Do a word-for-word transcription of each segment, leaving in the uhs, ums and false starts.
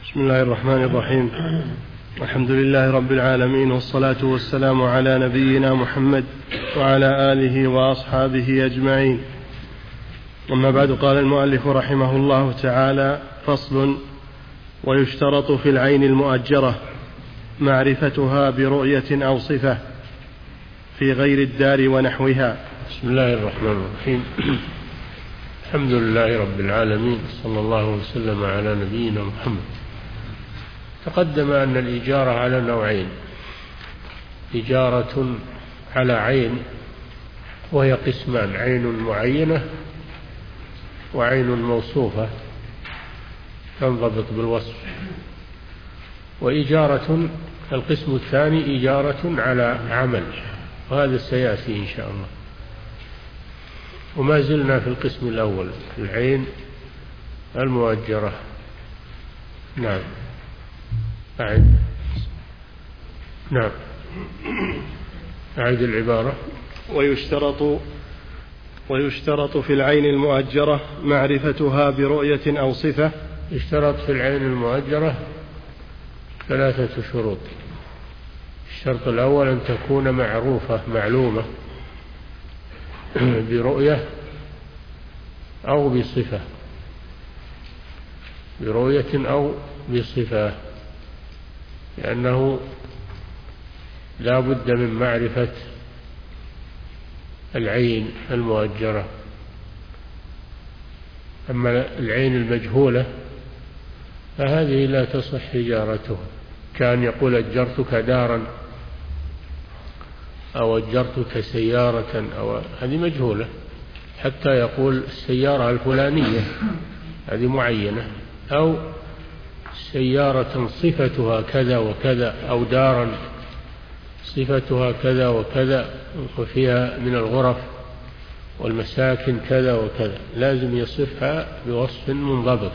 بسم الله الرحمن الرحيم. الحمد لله رب العالمين، والصلاة والسلام على نبينا محمد وعلى آله وأصحابه أجمعين. أما بعد، قال المؤلف رحمه الله تعالى: فصل: ويشترط في العين المؤجرة معرفتها برؤية أو صفة في غير الدار ونحوها. بسم الله الرحمن الرحيم. الحمد لله رب العالمين، صلى الله وسلم على نبينا محمد. تقدم أن الإجارة على نوعين: إجارة على عين وهي قسمان: عين معينة وعين موصوفة تنضبط بالوصف، وإجارة القسم الثاني إجارة على عمل، وهذا سيأتي إن شاء الله. وما زلنا في القسم الأول، العين المؤجرة. نعم أعد نعم أعد العبارة. ويشترط ويشترط في العين المؤجرة معرفتها برؤية أو صفة. يشترط في العين المؤجرة ثلاثة شروط. الشرط الأول أن تكون معروفة معلومة برؤية أو بصفة، برؤية أو بصفة، لأنه لا بد من معرفة العين المؤجرة. أما العين المجهولة فهذه لا تصح إجارتها، كان يقول أجرتك دارا أو أجرتك سيارة، أو هذه مجهولة، حتى يقول السيارة الفلانية هذه معينة، أو سيارة صفتها كذا وكذا، أو دارا صفتها كذا وكذا وفيها من الغرف والمساكن كذا وكذا، لازم يصفها بوصف منضبط.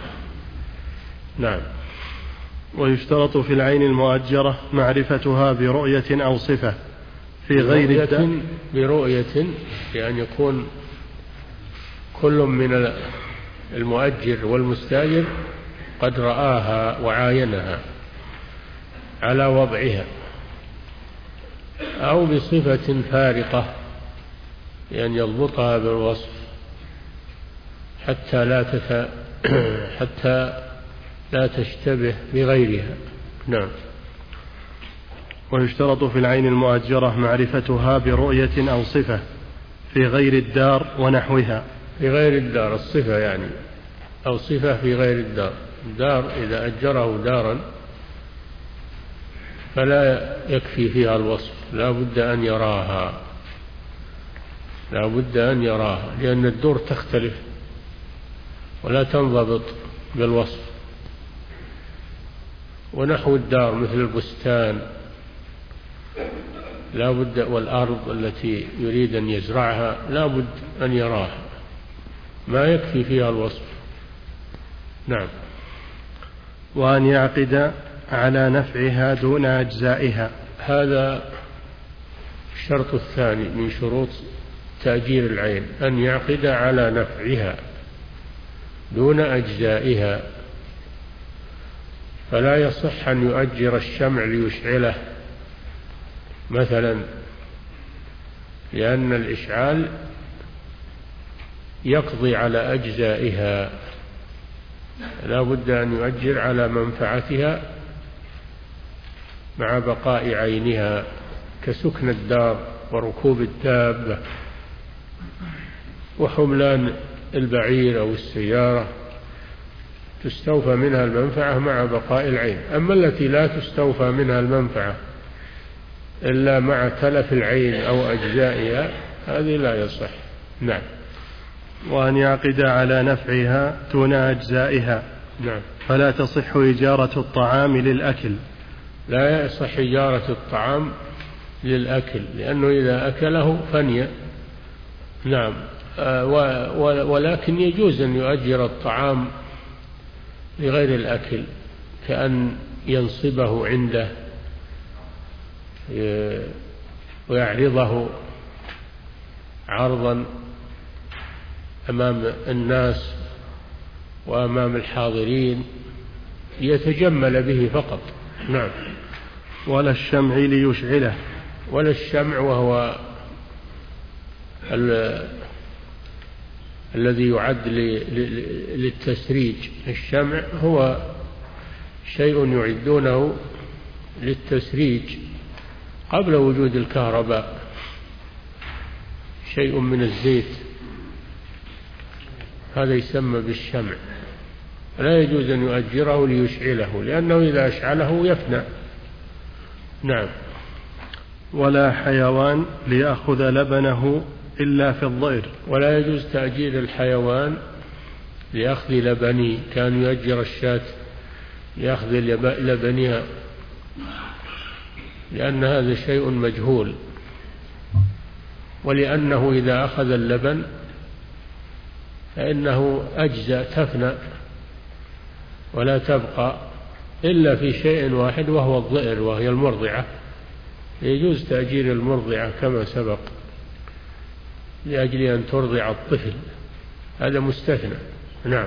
نعم. ويشترط في العين المؤجرة معرفتها برؤية أو صفة في غير الدار. برؤية بأن يكون كل من المؤجر والمستاجر قد رآها وعاينها على وضعها، أو بصفة فارقة بأن يضبطها بالوصف حتى لا تت... حتى لا تشتبه بغيرها. نعم. ويشترط في العين المؤجرة معرفتها برؤية أو صفة في غير الدار ونحوها. في غير الدار الصفة يعني، أو صفة في غير الدار. الدار إذا أجره دارا فلا يكفي فيها الوصف، لا بد أن يراها، لا بد أن يراها، لأن الدور تختلف ولا تنضبط بالوصف. ونحو الدار مثل البستان لا بد، والأرض التي يريد أن يزرعها لا بد أن يراها، ما يكفي فيها الوصف. نعم. وأن يعقد على نفعها دون أجزائها. هذا الشرط الثاني من شروط تأجير العين، أن يعقد على نفعها دون أجزائها. فلا يصح أن يؤجر الشمع ليشعله مثلا، لأن الإشعال يقضي على أجزائها، لا بد أن يؤجر على منفعتها مع بقاء عينها، كسكن الدار وركوب الدابة وحملان البعير أو السيارة، تستوفى منها المنفعة مع بقاء العين. أما التي لا تستوفى منها المنفعة إلا مع تلف العين أو أجزائها هذه لا يصح. نعم. وأن يعقد على نفعها دون أجزائها. نعم. فلا تصح إجارة الطعام للأكل. لا يصح إجارة الطعام للأكل، لأنه إذا أكله فني. نعم. ولكن يجوز أن يؤجر الطعام لغير الأكل، كأن ينصبه عنده ويعرضه عرضا أمام الناس وأمام الحاضرين ليتجمل به فقط. نعم. ولا الشمع ليشعله. ولا الشمع وهو الذي يعد للتسريج. الشمع هو شيء يعدونه للتسريج قبل وجود الكهرباء، شيء من الزيت، هذا يسمى بالشمع. لا يجوز أن يؤجره ليشعله، لأنه إذا أشعله يفنى. نعم. ولا حيوان ليأخذ لبنه إلا في الضئر. ولا يجوز تأجير الحيوان لأخذ لبنه، كان يؤجر الشاة لأخذ لبنها، لأن هذا شيء مجهول، ولأنه إذا أخذ اللبن فإنه أجزاء تفنى ولا تبقى إلا في شيء واحد وهو الضئر، وهي المرضعة. يجوز تأجير المرضعة كما سبق لأجل أن ترضع الطفل، هذا مستثنى. نعم.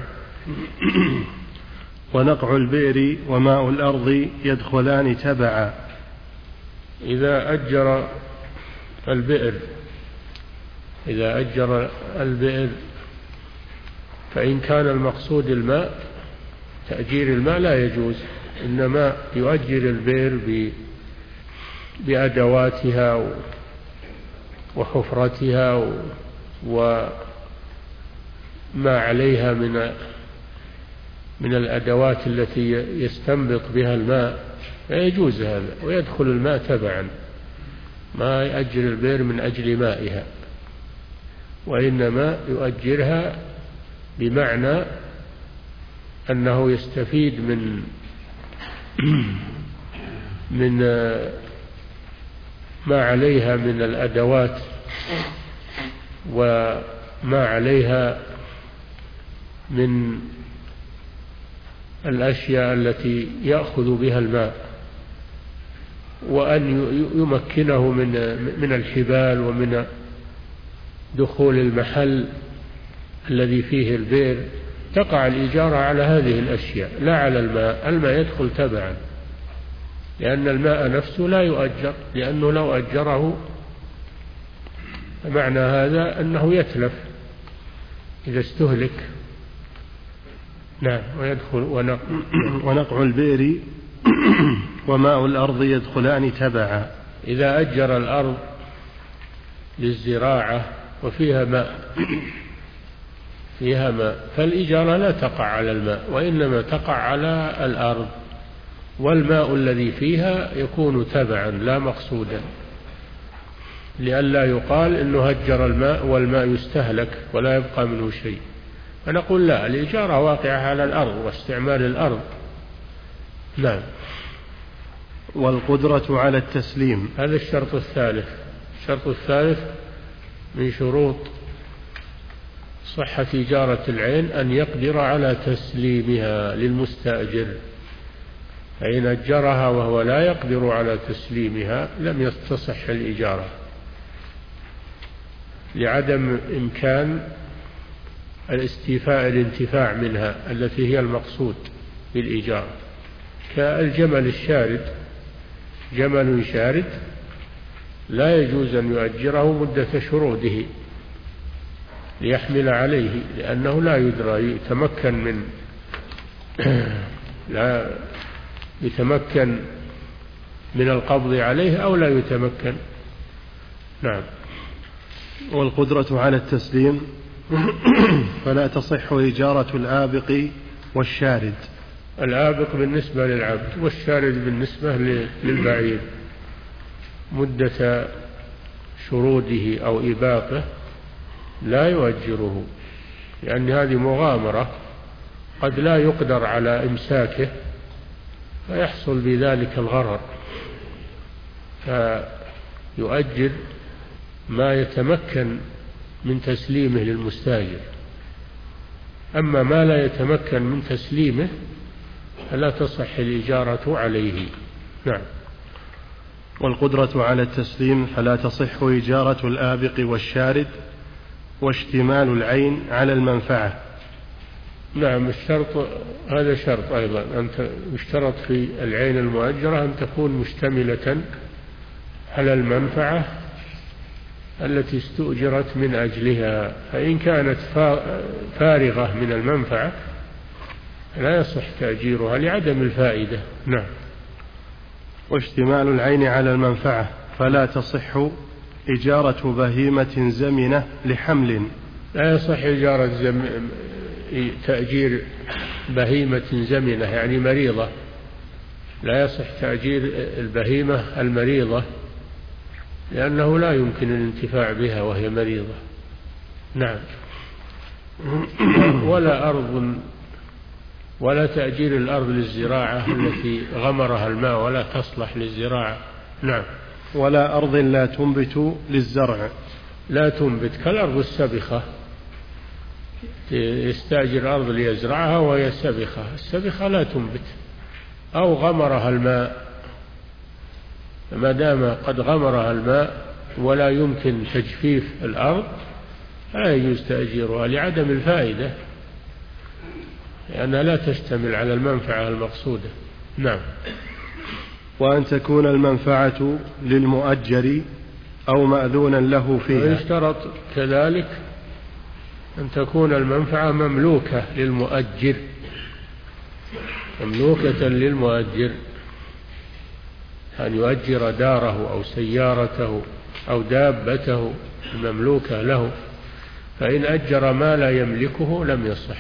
ونقع البئر وماء الأرض يدخلان تبعا. إذا أجر البئر إذا أجر البئر فإن كان المقصود الماء، تأجير الماء لا يجوز، إنما يؤجر البئر بأدواتها وحفرتها وما عليها من من الأدوات التي يستنبط بها الماء، فيجوز هذا، ويدخل الماء تبعا، ما يؤجر البئر من أجل مائها، وإنما يؤجرها بمعنى أنه يستفيد من من ما عليها من الأدوات وما عليها من الأشياء التي يأخذ بها الماء، وأن يمكنه من من الحبال ومن دخول المحل الذي فيه البئر. تقع الإجارة على هذه الأشياء لا على الماء. الماء يدخل تبعا، لأن الماء نفسه لا يؤجر، لأنه لو أجره معنى هذا أنه يتلف إذا استهلك. نعم. ويدخل ونقع, ونقع البئر وماء الأرض يدخلان تبعا. إذا أجر الأرض للزراعة وفيها ماء فيها ماء فالإجارة لا تقع على الماء، وإنما تقع على الأرض، والماء الذي فيها يكون تبعا لا مقصودا، لئلا يقال إنه هجر الماء والماء يستهلك ولا يبقى منه شيء. فنقول لا، الإجارة واقعة على الأرض واستعمال الأرض. نعم. والقدرة على التسليم. هذا الشرط الثالث. الشرط الثالث من شروط صحة إجارة العين أن يقدر على تسليمها للمستأجر، فإن أجرها وهو لا يقدر على تسليمها لم تصح الإجارة، لعدم إمكان الاستيفاء الانتفاع منها التي هي المقصود بالإجارة. كالجمل الشارد، جمل شارد لا يجوز أن يؤجره مدة شروده ليحمل عليه، لأنه لا يدرى يتمكن من لا يتمكن من القبض عليه أو لا يتمكن. نعم. والقدرة على التسليم فلا تصح إجارة الآبق والشارد. الآبق بالنسبة للعبد، والشارد بالنسبة للبعير، مدة شروده أو إباقه لا يؤجره، لأن هذه مغامرة قد لا يقدر على إمساكه فيحصل بذلك الغرر، فيؤجر ما يتمكن من تسليمه للمستاجر. أما ما لا يتمكن من تسليمه فلا تصح الإجارة عليه. نعم. والقدرة على التسليم فلا تصح إجارة الآبق والشارد، واشتمال العين على المنفعة. نعم الشرط هذا شرط أيضا، أن يشترط في العين المؤجرة أن تكون مشتملة على المنفعة التي استؤجرت من أجلها، فإن كانت فارغة من المنفعة لا يصح تأجيرها لعدم الفائدة. نعم. واشتمال العين على المنفعة فلا تصح إجارة بهيمة زمنة لحمل. لا يصح إجارة زم... تأجير بهيمة زمنة يعني مريضة، لا يصح تأجير البهيمة المريضة لأنه لا يمكن الانتفاع بها وهي مريضة. نعم. ولا أرض ولا تأجير الأرض للزراعة التي غمرها الماء ولا تصلح للزراعة. نعم. ولا أرض لا تنبت للزرع. لا تنبت كالأرض السبخة، يستأجر أرض ليزرعها وهي سبخة، السبخة لا تنبت، أو غمرها الماء، ما دام قد غمرها الماء ولا يمكن تجفيف الأرض لا يجوز تأجيرها لعدم الفائدة لأنها لا تشتمل على المنفعة المقصودة. نعم. وأن تكون المنفعة للمؤجر أو مأذونا له فيها. ويشترط كذلك أن تكون المنفعة مملوكة للمؤجر، مملوكة للمؤجر، أن يؤجر داره أو سيارته أو دابته مملوكة له، فإن أجر ما لا يملكه لم يصح.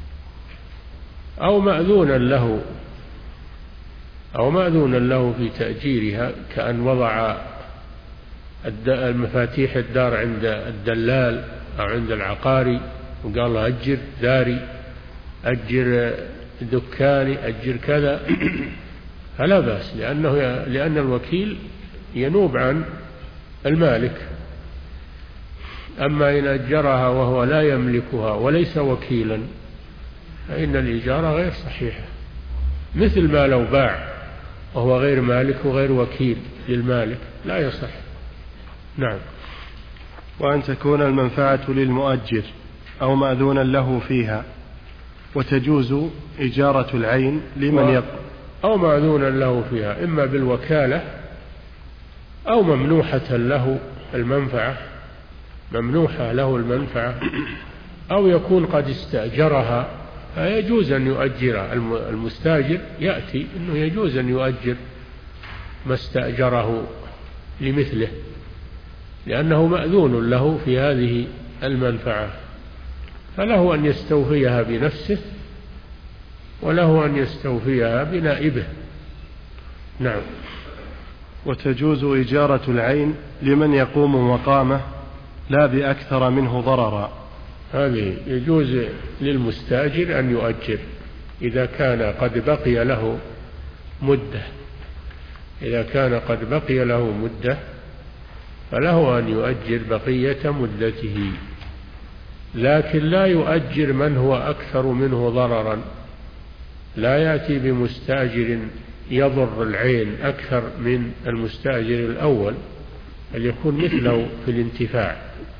أو مأذونا له أو مأذونا له في تأجيرها، كأن وضع المفاتيح الدار عند الدلال أو عند العقاري وقال له أجر داري، أجر دكاني، أجر كذا، فلا بأس، لأنه لأن الوكيل ينوب عن المالك. أما إن أجرها وهو لا يملكها وليس وكيلا فإن الإجارة غير صحيحة، مثل ما لو باع وهو غير مالك وغير وكيل للمالك لا يصح. نعم. وأن تكون المنفعة للمؤجر أو مأذونا له فيها، وتجوز إجارة العين لمن يقوم أو مأذونا له فيها إما بالوكالة أو ممنوحة له المنفعة، ممنوحة له المنفعة، أو يكون قد استأجرها فيجوز أن يؤجر المستاجر، يأتي أنه يجوز أن يؤجر ما استأجره لمثله لأنه مأذون له في هذه المنفعة، فله أن يستوفيها بنفسه وله أن يستوفيها بنائبه. نعم. وتجوز إجارة العين لمن يقوم مقامه لا بأكثر منه ضررا. هذه يجوز للمستاجر أن يؤجر إذا كان قد بقي له مدة، إذا كان قد بقي له مدة فله أن يؤجر بقية مدته، لكن لا يؤجر من هو أكثر منه ضررا، لا يأتي بمستاجر يضر العين أكثر من المستاجر الأول، بل يكون مثله في الانتفاع.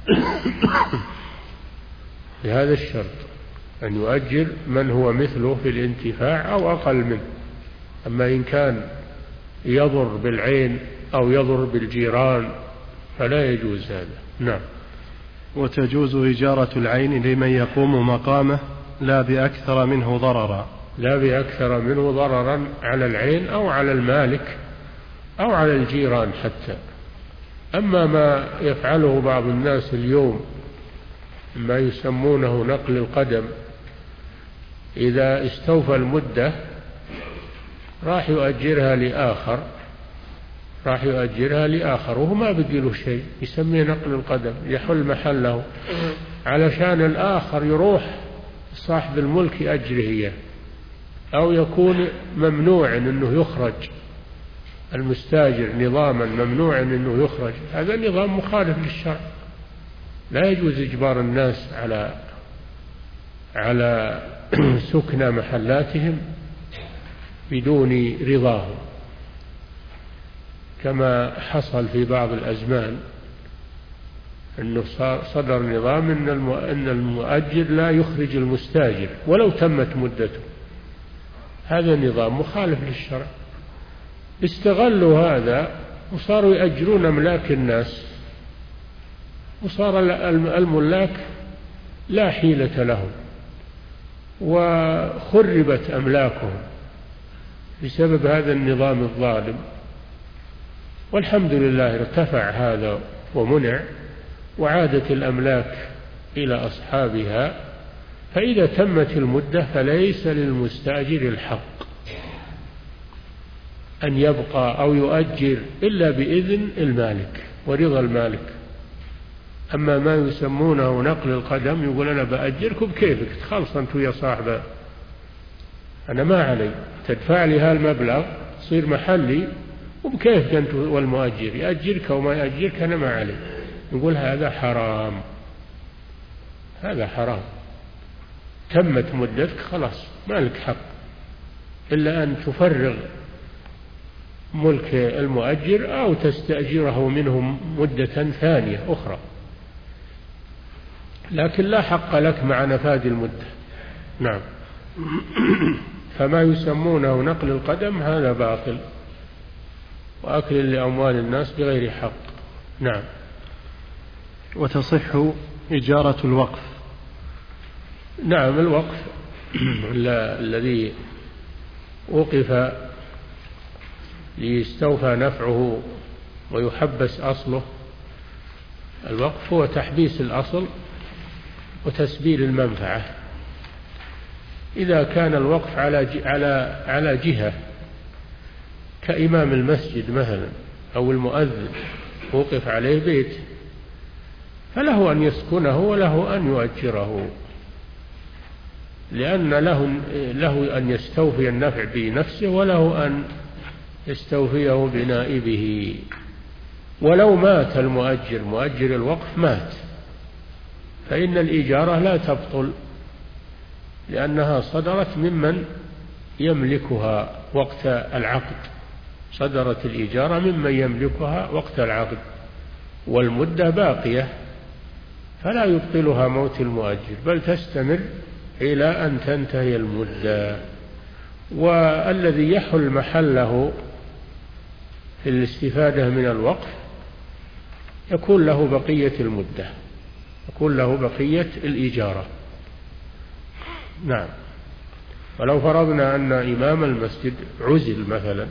بهذا الشرط أن يؤجر من هو مثله في الانتفاع أو أقل منه. أما إن كان يضر بالعين أو يضر بالجيران فلا يجوز هذا. نعم. وتجوز إجارة العين لمن يقوم مقامه لا بأكثر منه ضررا، لا بأكثر منه ضررا على العين أو على المالك أو على الجيران حتى. أما ما يفعله بعض الناس اليوم ما يسمونه نقل القدم، إذا استوفى المدة راح يؤجرها لآخر، راح يؤجرها لآخر وهو ما بقي له شيء، يسميه نقل القدم، يحل محله علشان الآخر يروح صاحب الملك يأجره إياه، أو يكون ممنوع أنه يخرج المستاجر نظاما ممنوع أنه يخرج. هذا نظام مخالف للشرع، لا يجوز إجبار الناس على على سكن محلاتهم بدون رضاهم، كما حصل في بعض الأزمان أنه صدر نظام أن المؤجر لا يخرج المستاجر ولو تمت مدته. هذا نظام مخالف للشرع. استغلوا هذا وصاروا يأجرون أملاك الناس، وصار الملاك لا حيلة لهم وخربت أملاكهم بسبب هذا النظام الظالم. والحمد لله ارتفع هذا ومنع، وعادت الأملاك إلى أصحابها. فإذا تمت المدة فليس للمستأجر الحق أن يبقى أو يؤجر إلا بإذن المالك ورضا المالك. أما ما يسمونه نقل القدم، يقول أنا بأجركم بكيفك، تخلص أنت ويا صاحبه، أنا ما علي، تدفع لي هالمبلغ تصير محلي وبكيفك أنت والمؤجر، يأجرك وما يأجرك أنا ما علي. نقول هذا حرام، هذا حرام. تمت مدتك خلاص ما لك حق إلا أن تفرغ ملك المؤجر أو تستأجره منهم مدة ثانية أخرى، لكن لا حق لك مع نفاذ المدة. نعم. فما يسمونه نقل القدم هذا باطل وأكل لأموال الناس بغير حق. نعم. وتصح إجارة الوقف. نعم، الوقف الذي وقف ليستوفى نفعه ويحبس أصله، الوقف هو تحبيس الأصل وتسبيل المنفعة. إذا كان الوقف على على على جهة كإمام المسجد مثلا أو المؤذن وقف عليه بيت، فله أن يسكنه وله أن يؤجره، لأن له له أن يستوفي النفع بنفسه وله أن يستوفيه بنائبه. ولو مات المؤجر، مؤجر الوقف مات، فإن الإجارة لا تبطل لأنها صدرت ممن يملكها وقت العقد، صدرت الإجارة ممن يملكها وقت العقد، والمدة باقية فلا يبطلها موت المؤجر، بل تستمر إلى أن تنتهي المدة. والذي يحل محله في الاستفادة من الوقف يكون له بقية المدة، يكون له بقية الإجارة. نعم. ولو فرضنا أن إمام المسجد عزل مثلا،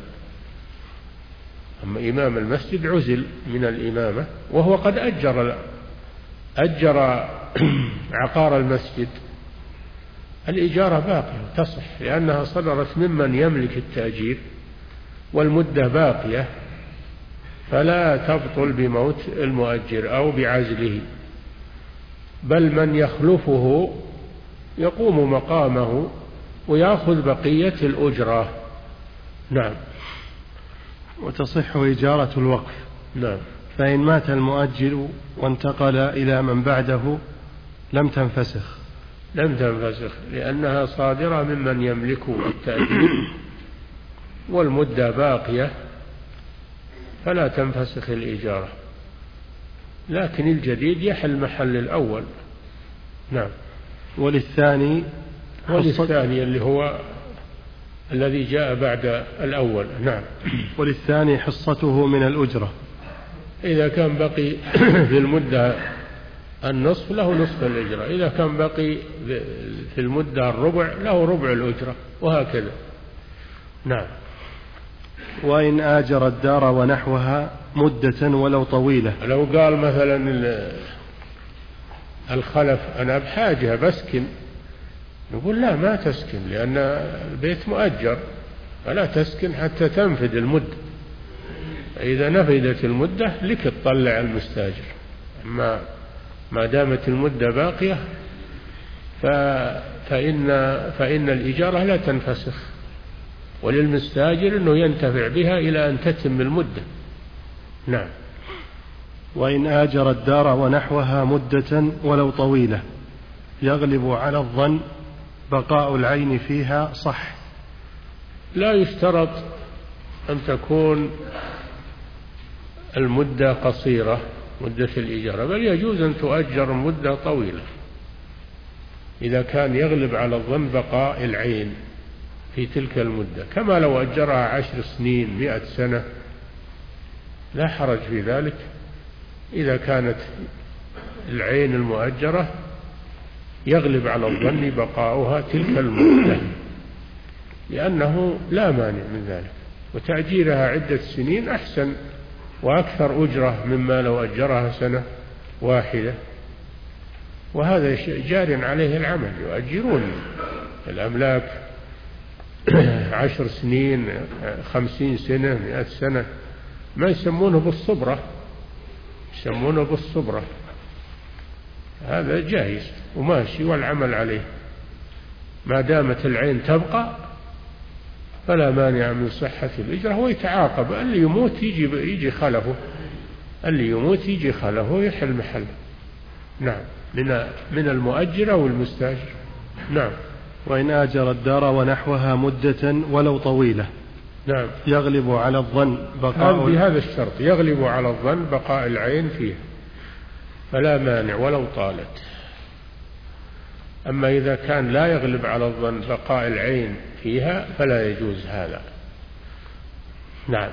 أما إمام المسجد عزل من الإمامة وهو قد أجر أجر عقار المسجد، الإجارة باقية تصح لأنها صدرت ممن يملك التأجير والمدة باقية، فلا تبطل بموت المؤجر أو بعزله، بل من يخلفه يقوم مقامه ويأخذ بقية الأجرة. نعم. وتصح إجارة الوقف. نعم. فإن مات المؤجر وانتقل إلى من بعده لم تنفسخ. لم تنفسخ لأنها صادرة ممن يملك التأجير والمدة باقية، فلا تنفسخ الإجارة، لكن الجديد يحل محل الأول. نعم. وللثاني وللثاني اللي هو الذي جاء بعد الأول. نعم. وللثاني حصته من الأجرة. إذا كان بقي في المدة النصف له نصف الأجرة، إذا كان بقي في المدة الربع له ربع الأجرة، وهكذا. نعم. وإن آجر الدار ونحوها مدة ولو طويلة. لو قال مثلا الخلف أنا بحاجة بسكن، نقول لا ما تسكن لأن البيت مؤجر، فلا تسكن حتى تنفذ المدة. إذا نفذت المدة لك تطلع المستاجر، أما ما دامت المدة باقية فإن, فإن الإجارة لا تنفسخ، وللمستاجر أنه ينتفع بها إلى أن تتم المدة. نعم. وإن آجر الدار ونحوها مدة ولو طويلة يغلب على الظن بقاء العين فيها صح. لا يشترط أن تكون المدة قصيرة مدة الإجارة، بل يجوز أن تؤجر مدة طويلة إذا كان يغلب على الظن بقاء العين في تلك المدة، كما لو أجرها عشر سنين مئة سنة لا حرج في ذلك إذا كانت العين المؤجرة يغلب على الظن بقاؤها تلك المدة، لأنه لا مانع من ذلك، وتأجيرها عدة سنين أحسن وأكثر أجرة مما لو أجرها سنة واحدة. وهذا جار عليه العمل، يؤجرون الأملاك عشر سنين خمسين سنة مئة سنة، ما يسمونه بالصبرة، يسمونه بالصبرة، هذا جائز وماشي والعمل عليه ما دامت العين تبقى، فلا مانع من صحة الإجرة. ويتعاقب، اللي يموت يجي يجي خلفه، اللي يموت يجي خلفه يحل محله. نعم، من من المؤجر أو المستأجر. نعم. وإن آجر الدار ونحوها مدة ولو طويلة، نعم، يغلب على الظن بقاء، بهذا الشرط يغلب على الظن بقاء العين فيه فلا مانع ولو طالت. أما إذا كان لا يغلب على الظن بقاء العين فيها فلا يجوز هذا. نعم.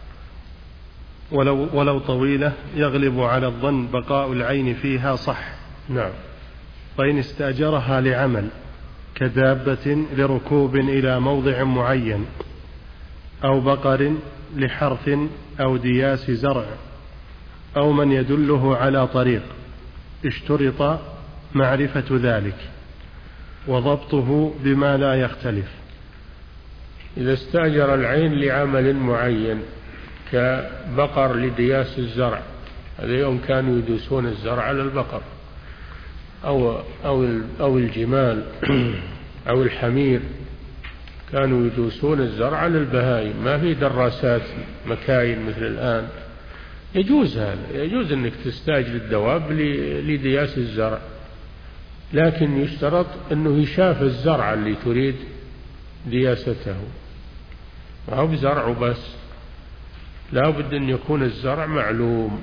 ولو, ولو طويلة يغلب على الظن بقاء العين فيها صح. نعم. وإن استأجرها لعمل كدابة لركوب إلى موضع معين، أو بقر لحرث أو دياس زرع، أو من يدله على طريق، اشترط معرفة ذلك وضبطه بما لا يختلف. إذا استأجر العين لعمل معين كبقر لدياس الزرع، هذا يوم كانوا يدوسون الزرع على البقر أو, أو, أو الجمال أو الحمير، كانوا يدوسون الزرع على البهائم، ما في دراسات مكاين مثل الآن. يجوز هذا، يجوز أنك تستأجر الدواب لدياس الزرع، لكن يشترط أنه يشاف الزرع اللي تريد دياسته، ما هو بزرع بس، لا بد أن يكون الزرع معلوم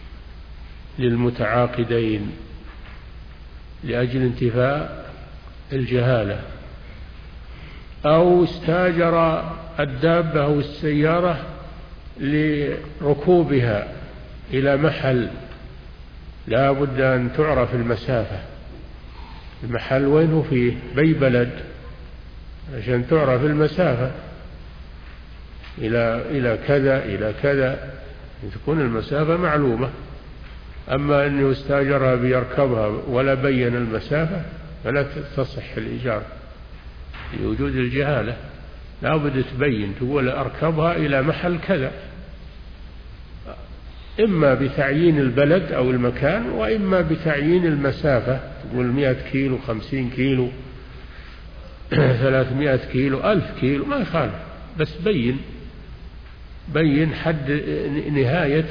للمتعاقدين لأجل انتفاء الجهالة. أو استاجر الدابة أو السيارة لركوبها إلى محل لا بد أن تعرف المسافة، المحل وينه فيه بأي بلد عشان تعرف المسافة، إلى إلى كذا إلى كذا، تكون المسافة معلومة. أما أنه استاجرها بيركبها ولا بين المسافة فلا تصح الإيجار لوجود الجهالة، لا بد تبين، تقول أركبها إلى محل كذا، إما بتعيين البلد أو المكان، وإما بتعيين المسافة، تقول مئة كيلو خمسين كيلو ثلاثمائة كيلو ألف كيلو ما يخالف، بس بين بين حد نهاية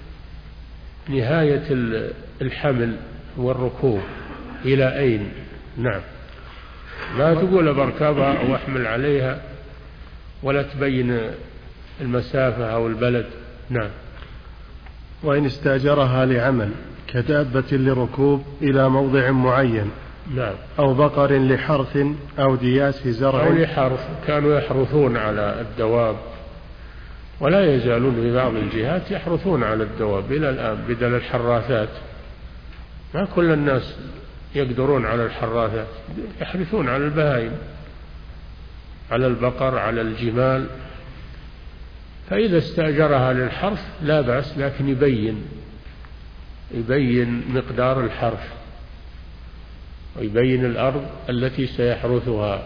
نهاية الحمل والركوب إلى أين. نعم، ما تقول بركبها أو أحمل عليها ولا تبين المسافة أو البلد. نعم. وإن استأجرها لعمل كدابة لركوب إلى موضع معين، نعم، أو بقر لحرث أو دياس زرع، أو لحرث، كانوا يحرثون على الدواب ولا يزالون في بعض الجهات يحرثون على الدواب إلى الآن بدل الحراثات، ما كل الناس يقدرون على الحراثات، يحرثون على البهائم، على البقر، على الجمال. فإذا استأجرها للحرث لا بأس، لكن يبين يبين مقدار الحرث ويبين الأرض التي سيحرثها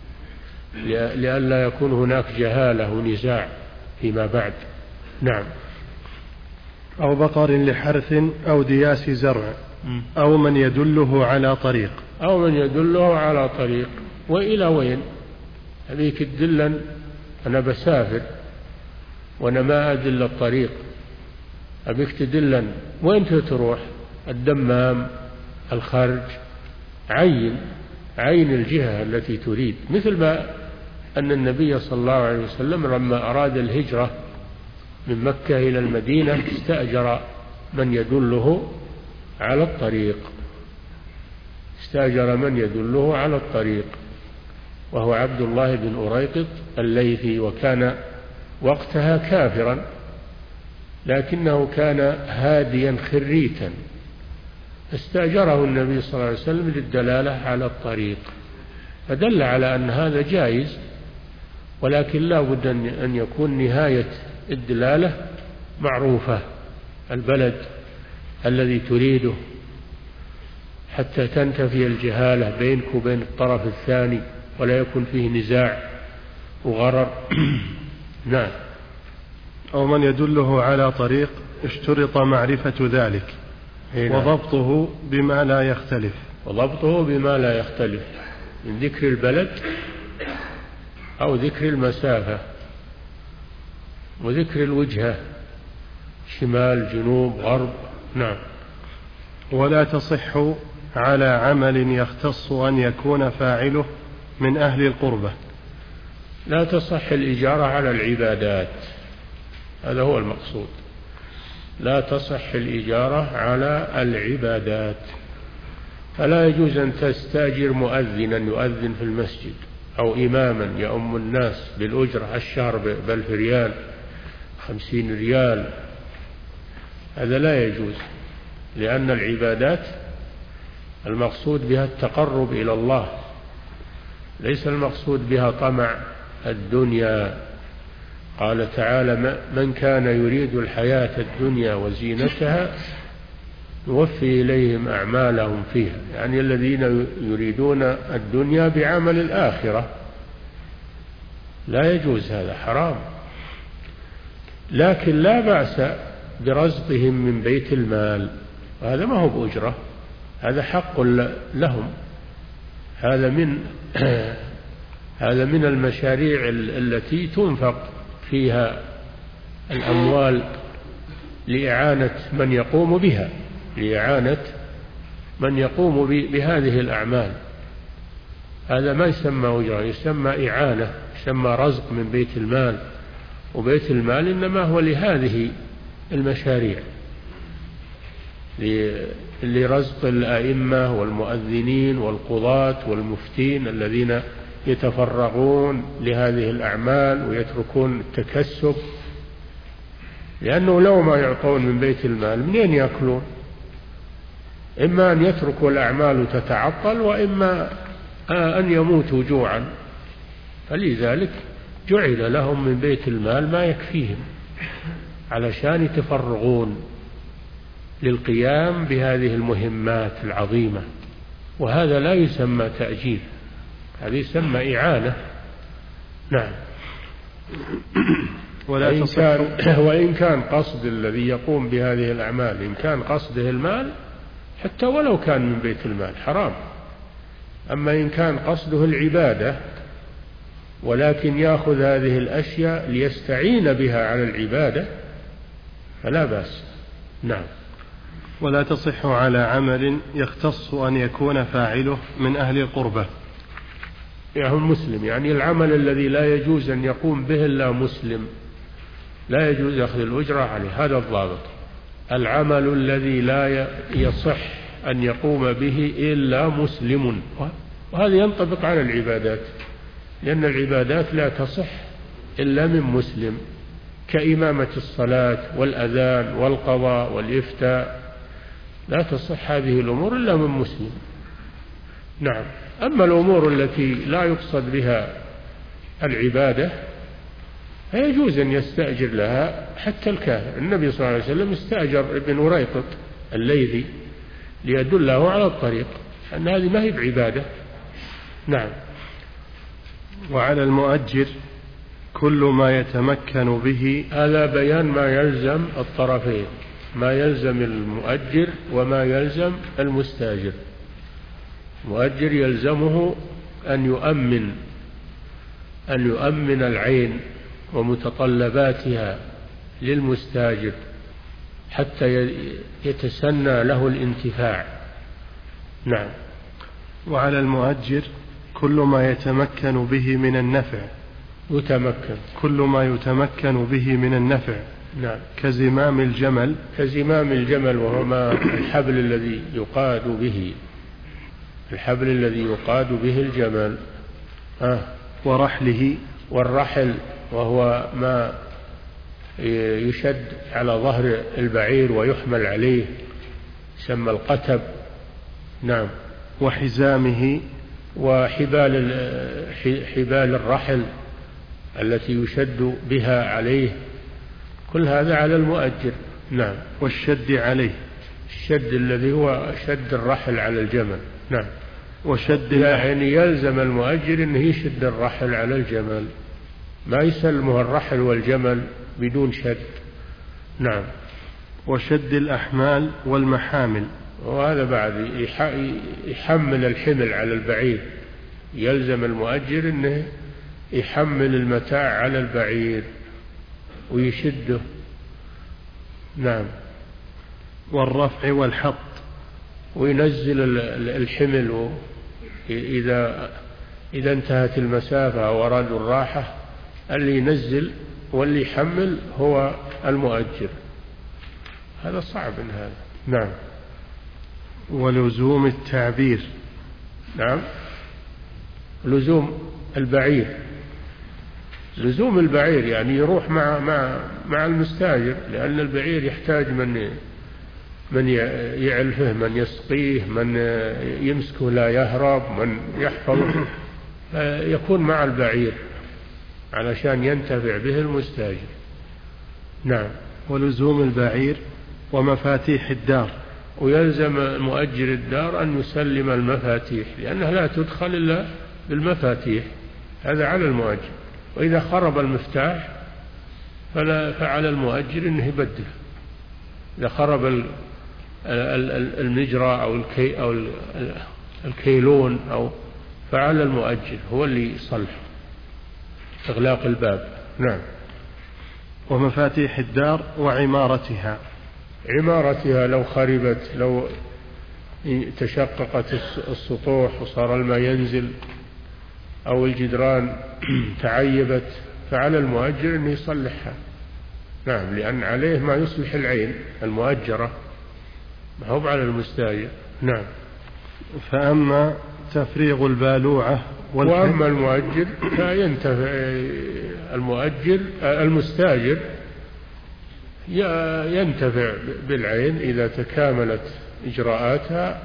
لئلا يكون هناك جهالة ونزاع فيما بعد. نعم. أو بقر لحرث أو دياس زرع، أو من يدله على طريق، أو من يدله على طريق. وإلى وين؟ أبيك تدلن، أنا بسافر وأنا ما أدل الطريق، أبيك تدلن وين تروح؟ الدمام، الخرج، عين عين الجهة التي تريد، مثل ما أن النبي صلى الله عليه وسلم لما أراد الهجرة من مكة إلى المدينة استأجر من يدله على الطريق، استأجر من يدله على الطريق، وهو عبد الله بن أريقط الليثي، وكان وقتها كافرا لكنه كان هاديا خريتا، استأجره النبي صلى الله عليه وسلم للدلالة على الطريق، فدل على أن هذا جائز، ولكن لا بد أن يكون نهاية الدلالة معروفة، البلد الذي تريده، حتى تنتفي الجهالة بينك وبين الطرف الثاني ولا يكون فيه نزاع وغرر. نعم. أو من يدله على طريق اشترط معرفة ذلك وضبطه بما لا يختلف وضبطه بما لا يختلف من ذكر البلد أو ذكر المسافة وذكر الوجهة، شمال جنوب غرب. نعم. ولا تصح على عمل يختص أن يكون فاعله من أهل القربة. لا تصح الإجارة على العبادات، هذا هو المقصود. لا تصح الإجارة على العبادات، فلا يجوز أن تستأجر مؤذنا يؤذن في المسجد أو إماما يؤم الناس بالأجرة الشهر بألف ريال خمسين ريال، هذا لا يجوز، لأن العبادات المقصود بها التقرب إلى الله، ليس المقصود بها طمع الدنيا. قال تعالى: من كان يريد الحياة الدنيا وزينتها نوفي إليهم أعمالهم فيها، يعني الذين يريدون الدنيا بعمل الآخرة، لا يجوز، هذا حرام. لكن لا بأس برزقهم من بيت المال، هذا ما هو بأجرة، هذا حق لهم، هذا من هذا من المشاريع التي تنفق فيها الأموال لإعانة من يقوم بها، لإعانة من يقوم بهذه الأعمال، هذا ما يسمى أجرة، يسمى إعانة، يسمى رزق من بيت المال. وبيت المال إنما هو لهذه المشاريع، لرزق الأئمة والمؤذنين والقضاة والمفتين الذين يتفرغون لهذه الأعمال ويتركون التكسب، لأنه لو ما يعطون من بيت المال منين يأكلون؟ إما أن يتركوا الأعمال تتعطل، وإما أن يموتوا جوعا، فلذلك جعل لهم من بيت المال ما يكفيهم علشان يتفرغون للقيام بهذه المهمات العظيمة، وهذا لا يسمى تأجير، هذا يسمى إعانة. نعم. وإن كان, وإن كان قصد الذي يقوم بهذه الأعمال إن كان قصده المال حتى ولو كان من بيت المال حرام، أما إن كان قصده العبادة ولكن يأخذ هذه الأشياء ليستعين بها على العبادة فلا بأس. نعم. ولا تصح على عمل يختص أن يكون فاعله من أهل القربة، يعني مسلم، يعني العمل الذي لا يجوز أن يقوم به إلا مسلم، لا يجوز أخذ الأجرة عليه، هذا الضابط. العمل الذي لا يصح أن يقوم به إلا مسلم، وهذا ينطبق على العبادات، لأن العبادات لا تصح إلا من مسلم، كإمامة الصلاة والأذان والقضاء والإفتاء، لا تصح هذه الأمور إلا من مسلم. نعم. أما الأمور التي لا يقصد بها العبادة فيجوز أن يستأجر لها حتى الكافر. النبي صلى الله عليه وسلم استأجر ابن أريقط الليثي ليدله على الطريق، أن هذه ما هي بعبادة. نعم. وعلى المؤجر كل ما يتمكن به، هذا بيان ما يلزم الطرفين، ما يلزم المؤجر وما يلزم المستأجر. المؤجر يلزمه أن يؤمن أن يؤمن العين ومتطلباتها للمستأجر حتى يتسنى له الانتفاع. نعم. وعلى المؤجر كل ما يتمكن به من النفع، يتمكن كل ما يتمكن به من النفع نعم. كزمام الجمل. كزمام الجمل، وهو ما الحبل الذي يقاد به الحبل الذي يقاد به الجمل. آه. ورحله. والرحل وهو ما يشد على ظهر البعير ويحمل عليه، يسمى القتب. نعم. وحزامه. وحبال حبال الرحل التي يشد بها عليه، كل هذا على المؤجر. نعم. والشد عليه. الشد الذي هو شد الرحل على الجمل. نعم. وشد يعني يلزم المؤجر أنه يشد الرحل على الجمل، ما يسلمه الرحل والجمل بدون شد. نعم. وشد الأحمال والمحامل. وهذا بعد يحمل الحمل على البعير، يلزم المؤجر أنه يحمل المتاع على البعير ويشده. نعم. والرفع والحط. وينزل الحمل إذا إذا انتهت المسافة وأرادوا الراحة، اللي ينزل واللي يحمل هو المؤجر. هذا صعب من هذا. نعم. ولزوم التعبير. نعم. لزوم البعير، لزوم البعير يعني يروح مع مع مع المستاجر، لأن البعير يحتاج من من يعلفه، من يسقيه، من يمسكه لا يهرب، من يحفظه، يكون مع البعير علشان ينتفع به المستاجر. نعم. ولزوم البعير ومفاتيح الدار. ويلزم مؤجر الدار أن يسلم المفاتيح، لأنها لا تدخل إلا بالمفاتيح، هذا على المؤجر. وإذا خرب المفتاح فلا فعلى المؤجر أنه يبدله. إذا خرب المجرى أو الكي أو الكيلون أو فعلى المؤجر هو اللي يصلح إغلاق الباب. نعم. ومفاتيح الدار وعمارتها. عمارتها لو خربت، لو تشققت السطوح وصار الماء ينزل أو الجدران تعيبت، فعلى المؤجر أن يصلحها. نعم. لأن عليه ما يصلح العين المؤجرة، ما هو على المستاجر. نعم. فأما تفريغ البالوعة وأما المؤجر فينتفع المؤجر المستاجر ينتفع بالعين إذا تكاملت إجراءاتها،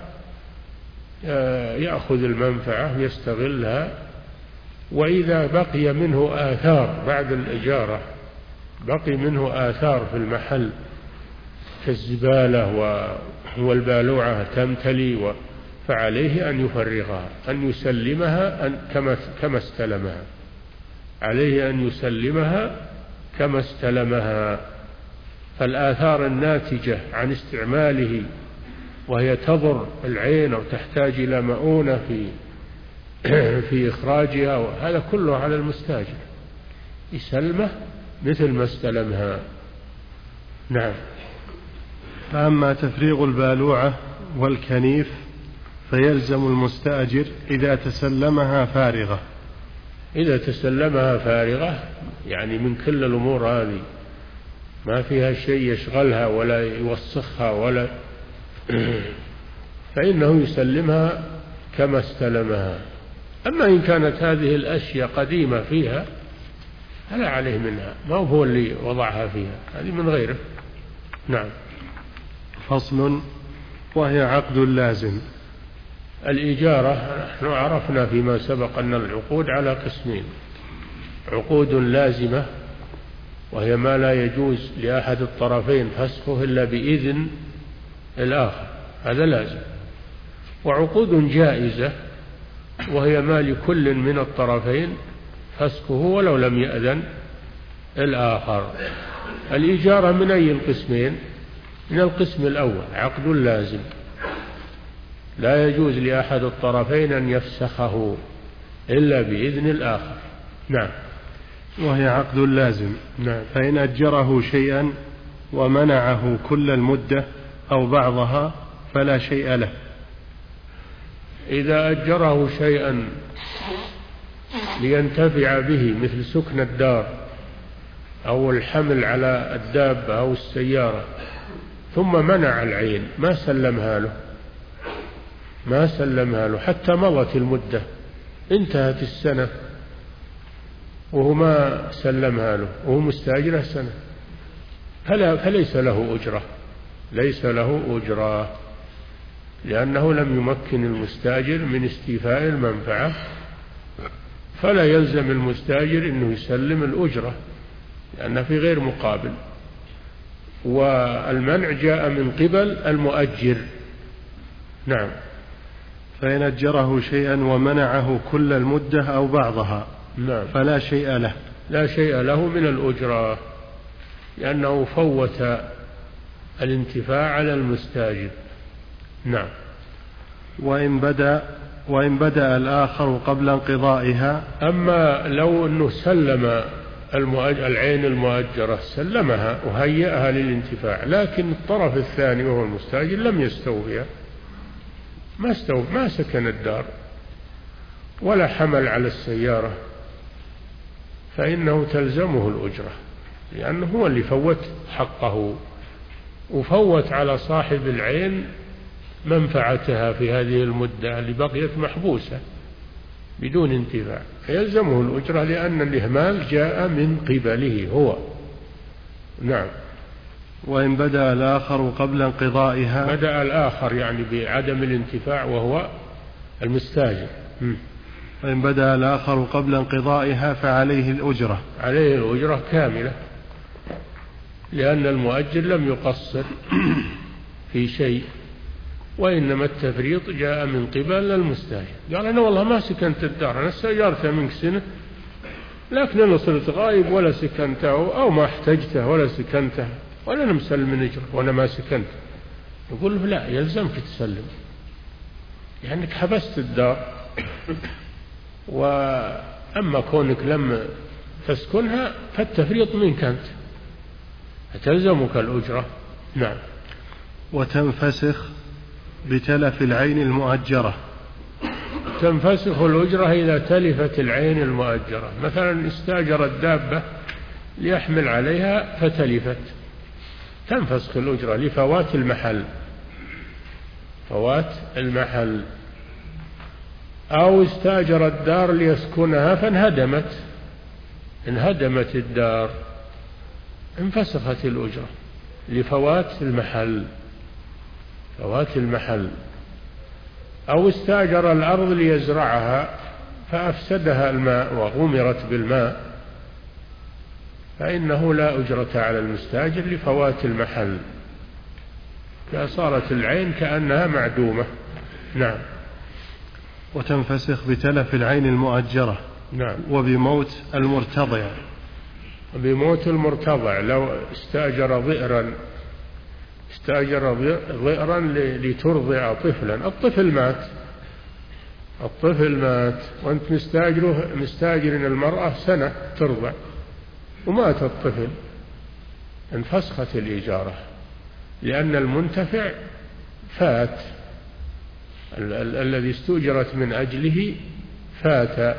يأخذ المنفعة يستغلها. وإذا بقي منه آثار بعد الإجارة، بقي منه آثار في المحل كالزبالة والبالوعة تمتلي، فعليه أن يفرغها، أن يسلمها كما كما استلمها، عليه أن يسلمها كما استلمها. فالآثار الناتجة عن استعماله وهي تضر العين أو تحتاج إلى مؤونة في في إخراجها، هذا كله على المستاجر، يسلمه مثل ما استلمها. نعم. فأما تفريغ البالوعة والكنيف فيلزم المستأجر إذا تسلمها فارغة. إذا تسلمها فارغة يعني من كل الأمور هذه ما فيها شيء يشغلها ولا يوسخها ولا فإنه يسلمها كما استلمها. أما إن كانت هذه الأشياء قديمة فيها فلا عليه منها، ما هو اللي وضعها فيها، هذه من غيره. نعم. فصل. وهي عقد لازم. الإجارة نحن عرفنا فيما سبق أن العقود على قسمين: عقود لازمة وهي ما لا يجوز لأحد الطرفين فسخه إلا بإذن الآخر، هذا لازم. وعقود جائزة وهي ما لكل من الطرفين فسخه ولو لم يأذن الآخر. الإجارة من أي القسمين؟ من القسم الأول، عقد لازم لا يجوز لأحد الطرفين أن يفسخه إلا بإذن الآخر. نعم. وهي عقد لازم. نعم. فإن أجره شيئا ومنعه كل المدة أو بعضها فلا شيء له. إذا أجره شيئا لينتفع به مثل سكن الدار أو الحمل على الدابة أو السيارة ثم منع العين ما سلمها له ما سلمها له حتى مضت المدة انتهت السنة وهو ما سلمها له وهو مستأجره سنة فلا فليس له أجرة ليس له أجرة لأنه لم يمكن المستأجر من استيفاء المنفعة فلا يلزم المستأجر أنه يسلم الأجرة لأنه في غير مقابل. والمنع جاء من قبل المؤجر. نعم. فإن أجره شيئا ومنعه كل المدة أو بعضها نعم. فلا شيء له لا شيء له من الأجرة لأنه فوت الانتفاع على المستأجر. نعم. وإن بدأ وإن بدأ الآخر قبل انقضائها. أما لو أنه سلم العين المؤجرة سلمها وهيئها للانتفاع لكن الطرف الثاني وهو المستأجر لم يستوفيها ما استوفى ما سكن الدار ولا حمل على السيارة فإنه تلزمه الأجرة لأنه هو اللي فوت حقه وفوت على صاحب العين منفعتها في هذه المدة اللي بقيت محبوسة بدون انتفاع فيلزمه الأجرة لأن الإهمال جاء من قبله هو. نعم. وإن بدأ الآخر قبل انقضائها. بدأ الآخر يعني بعدم الانتفاع وهو المستاجر. وإن بدأ الآخر قبل انقضائها فعليه الأجرة. عليه الأجرة كاملة لأن المؤجر لم يقصر في شيء وإنما التفريط جاء من قبل المستاجر قال أنا والله ما سكنت الدار أنا استأجرتها منك سنة لكن أنا صرت غايب ولا سكنته أو ما احتجته ولا سكنته ولا أنا مسلم من أجرة وأنا ما سكنت. يقول له لا يلزمك تسلم لأنك يعني حبست الدار وأما كونك لم تسكنها فالتفريط منك أنت فتلزمك الأجرة. نعم. وتنفسخ بتلف العين المؤجرة. تنفسخ الأجرة إذا تلفت العين المؤجرة مثلا استأجر الدابة ليحمل عليها فتلفت تنفسخ الأجرة لفوات المحل فوات المحل أو استأجر الدار ليسكنها فانهدمت انهدمت الدار انفسخت الأجرة لفوات المحل فوات المحل أو استأجر الأرض ليزرعها فأفسدها الماء وغمرت بالماء فإنه لا أجرة على المستأجر لفوات المحل فصارت العين كأنها معدومة. نعم. وتنفسخ بتلف العين المؤجرة. نعم. وبموت المرتضع. بموت المرتضع لو استأجر ضئرا استأجر ضئرا لترضع طفلا الطفل مات الطفل مات وأنت مستأجره مستأجر المرأة سنة ترضع ومات الطفل انفسخت الإجارة لأن المنتفع فات ال- ال- الذي استؤجرت من أجله فات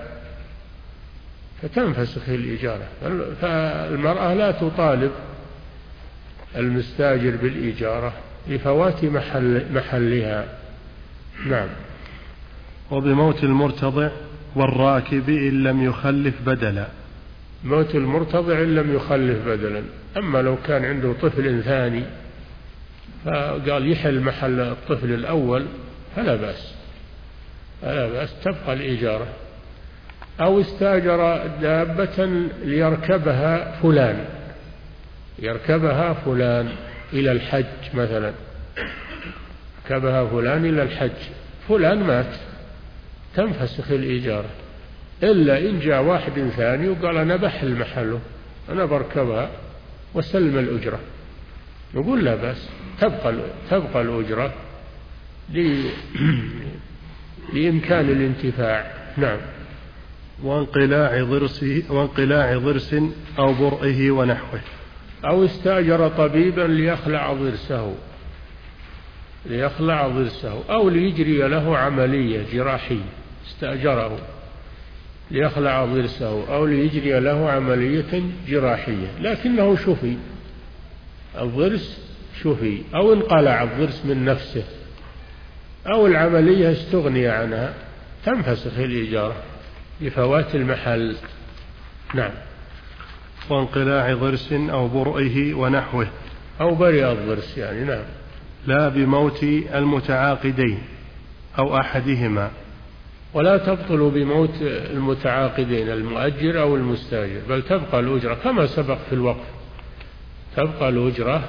فتنفسخ الإجارة. فالمرأة لا تطالب المستاجر بالإجارة لفوات محل محلها. نعم. وبموت المرتضع والراكب إن لم يخلف بدلا. موت المرتضع إن لم يخلف بدلا. أما لو كان عنده طفل ثاني فقال يحل محل الطفل الأول فلا بأس فلا بأس تبقى الإجارة. أو استاجر دابة ليركبها فلان يركبها فلان إلى الحج مثلا ركبها فلان إلى الحج فلان مات تنفسخ الإجارة إلا إن جاء واحد ثاني وقال أنا بحل محله أنا بركبها وسلم الأجرة نقول لا بأس تبقى تبقى الأجرة لإمكان الانتفاع. نعم. وانقلاع ضرسه وانقلاع ضرس أو برئه ونحوه. أو استأجر طبيبا ليخلع ضرسه ليخلع ضرسه أو ليجري له عملية جراحية استأجره ليخلع ضرسه أو ليجري له عملية جراحية، لكنه شفي، الضرس شفي، أو انقلع الضرس من نفسه، أو العملية استغني عنها، تنفسخ الإجارة لفوات المحل. نعم. وانقلاع ضرس أو برئه ونحوه، أو برئ الضرس يعني. نعم. لا بموت المتعاقدين أو أحدهما. ولا تبطل بموت المتعاقدين، المؤجر أو المستاجر، بل تبقى الأجرة كما سبق في الوقف، تبقى الأجرة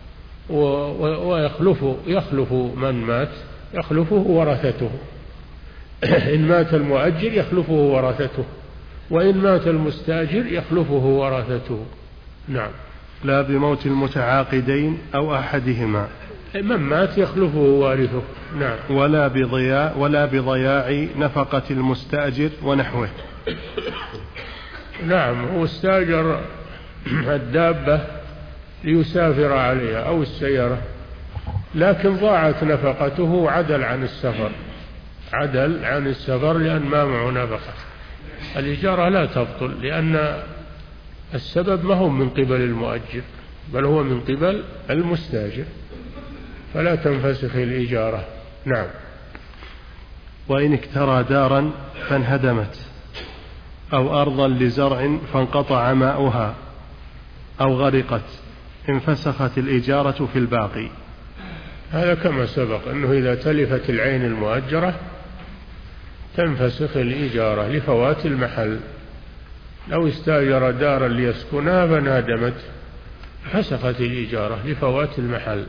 ويخلف يخلف من مات، يخلفه ورثته. إن مات المؤجر يخلفه ورثته، وإن مات المستاجر يخلفه ورثته. نعم. لا بموت المتعاقدين أو أحدهما، من مات يخلفه وارثه. نعم. ولا بضياع ولا بضياع نفقة المستأجر ونحوه. نعم. هو استاجر الدابة ليسافر عليها أو السيارة، لكن ضاعت نفقته، عدل عن السفر، عدل عن السفر لأن ما معه نفقة، الإجارة لا تبطل، لأن السبب ما هو من قبل المؤجر بل هو من قبل المستاجر، فلا تنفسخ الإجارة. نعم. وإن اكترى دارا فانهدمت أو أرضا لزرع فانقطع ماؤها أو غرقت انفسخت الإجارة في الباقي. هذا كما سبق أنه إذا تلفت العين المؤجرة تنفسخ الإجارة لفوات المحل. لو استاجر دارا ليسكنها فانهدمت فسخت الإجارة لفوات المحل.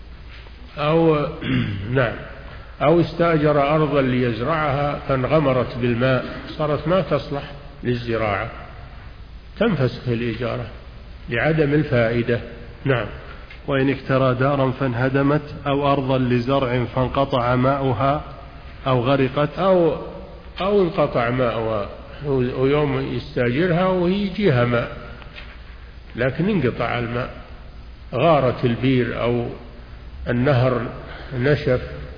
أو نعم. أو استاجر أرضا ليزرعها فانغمرت بالماء صارت ما تصلح للزراعة، تنفسخ الإجارة لعدم الفائدة. نعم. وإن اكترى دارا فانهدمت أو أرضا لزرع فانقطع ماؤها أو غرقت أو أو انقطع ماؤها، ويوم يستاجرها وهي يجيها ماء لكن انقطع الماء، غارت البير أو النهر نشف،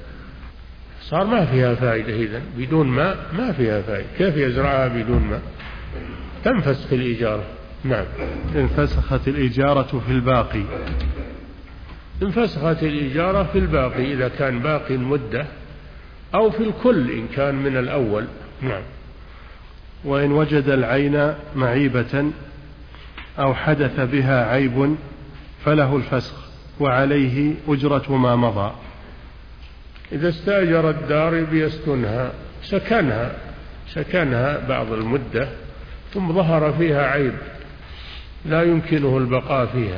صار ما فيها فائدة. إذن بدون ماء ما فيها فائدة، كيف يزرعها بدون ماء؟ تنفسخ الإجارة. نعم. انفسخت الإجارة في الباقي. انفسخت الإجارة في الباقي إذا كان باقي مدة، أو في الكل إن كان من الأول. نعم. وإن وجد العين معيبة أو حدث بها عيب فله الفسخ وعليه أجرة ما مضى. إذا استأجر الدار بيسكنها، سكنها سكنها بعض المدة ثم ظهر فيها عيب لا يمكنه البقاء فيها،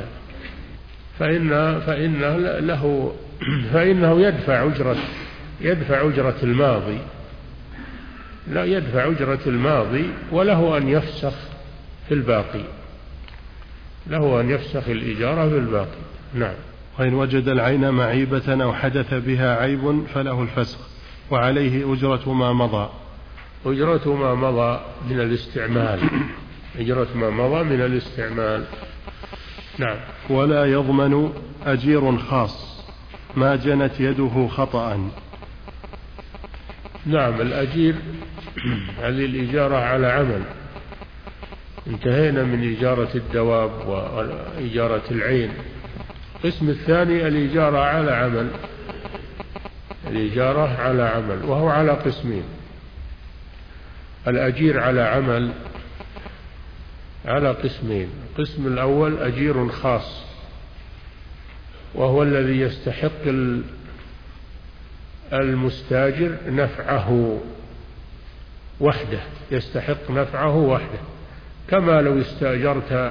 فإن فإنه له فإنه يدفع أجرة يدفع أجرة الماضي، لا يدفع أجرة الماضي، وله أن يفسخ في الباقي، له أن يفسخ الإجارة في الباقي. نعم. وإن وجد العين معيبة أو حدث بها عيب فله الفسخ وعليه أجرة ما مضى. أجرة ما مضى من الاستعمال أجرة ما مضى من الاستعمال. نعم. ولا يضمن أجير خاص ما جنت يده خطأ. نعم. الأجير هذه الإجارة على عمل، انتهينا من إجارة الدواب وإجارة العين. القسم الثاني الإجارة على عمل، الإجارة على عمل، وهو على قسمين. الأجير على عمل على قسمين. القسم الأول أجير خاص، وهو الذي يستحق المستاجر نفعه وحده، يستحق نفعه وحده، كما لو استأجرت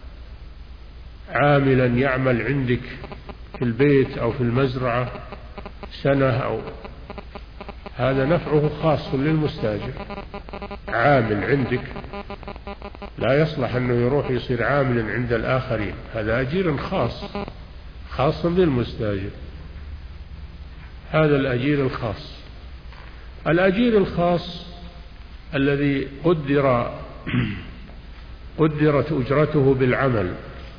عاملا يعمل عندك في البيت أو في المزرعة سنة، أو هذا نفعه خاص للمستاجر، عامل عندك لا يصلح أنه يروح يصير عاملا عند الآخرين، هذا أجير خاص خاص للمستاجر، هذا الأجير الخاص. الأجير الخاص الذي قدر قدرت أجرته بالعمل،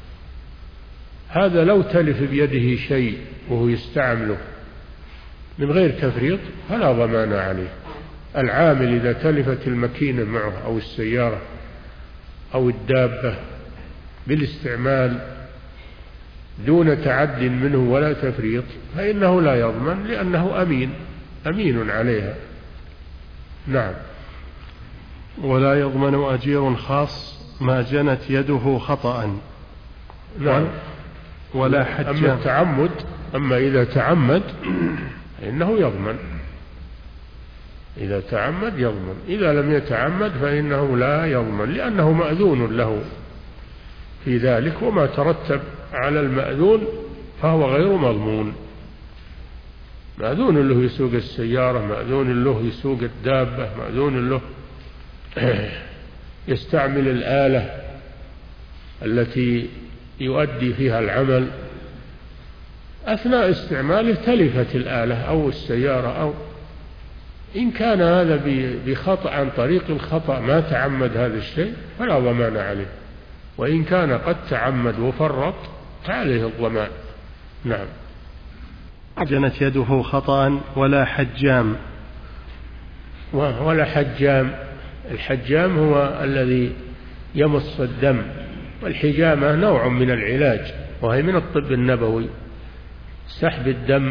هذا لو تلف بيده شيء وهو يستعمله من غير تفريط فلا ضمان عليه، العامل إذا تلفت الماكينة معه أو السيارة أو الدابة بالاستعمال دون تعد منه ولا تفريط فإنه لا يضمن، لأنه أمين أمين عليها. نعم. ولا يضمن أجير خاص ما جنت يده خطأ. نعم. ولا حجام. أما التعمد أما إذا تعمد فإنه يضمن، إذا تعمد يضمن، إذا لم يتعمد فإنه لا يضمن، لأنه مأذون له في ذلك، وما ترتب على المأذون فهو غير مضمون. مأذون له يسوق السيارة، مأذون له يسوق الدابة، مأذون له يستعمل الآلة التي يؤدي فيها العمل، أثناء استعماله تلفت الآلة أو السيارة، أو إن كان هذا بخطأ عن طريق الخطأ ما تعمد هذا الشيء فلا ضمان عليه، وإن كان قد تعمد وفرط فعليه الضمان. نعم. جنت يده خطأ ولا حجام. ولا حجام. الحجام هو الذي يمص الدم، والحجامة نوع من العلاج وهي من الطب النبوي، سحب الدم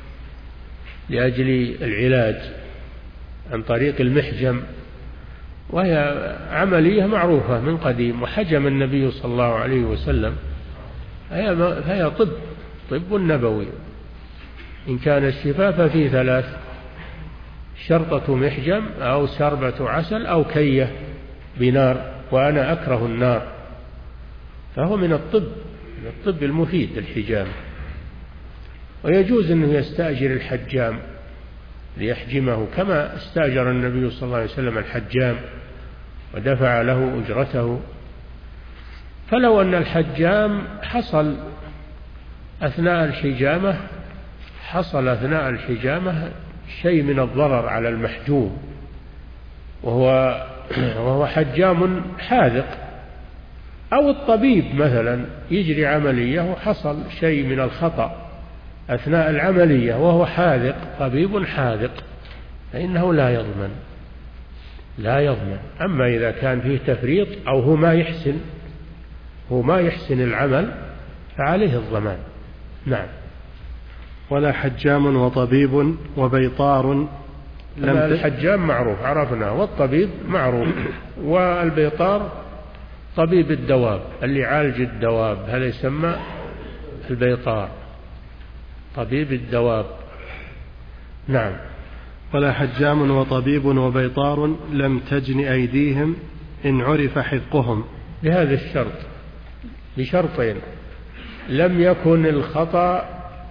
لأجل العلاج عن طريق المحجم، وهي عملية معروفة من قديم، وحجم النبي صلى الله عليه وسلم، فهي طب طب نبوي. إن كان الشفاء ففي ثلاث: شرطة محجم أو سربة عسل أو كية بنار، وأنا أكره النار، فهو من الطب من الطب المفيد الحجام. ويجوز أنه يستأجر الحجام ليحجمه، كما استأجر النبي صلى الله عليه وسلم الحجام ودفع له أجرته. فلو أن الحجام حصل أثناء الحجامة حصل أثناء الحجامة شيء من الضرر على المحجوم، وهو وهو حجام حاذق، أو الطبيب مثلا يجري عملية وحصل شيء من الخطأ أثناء العملية وهو حاذق، طبيب حاذق، فإنه لا يضمن لا يضمن. أما إذا كان فيه تفريط أو هو ما يحسن هو ما يحسن العمل فعليه الضمان. نعم. ولا حجام وطبيب وبيطار. لم الحجام معروف عرفنا، والطبيب معروف، والبيطار طبيب الدواب اللي يعالج الدواب، هذا يسمى البيطار، طبيب الدواب. نعم. ولا حجام وطبيب وبيطار لم تجن أيديهم إن عرف حذقهم. بهذا الشرط، بشرطين: لم يكن الخطأ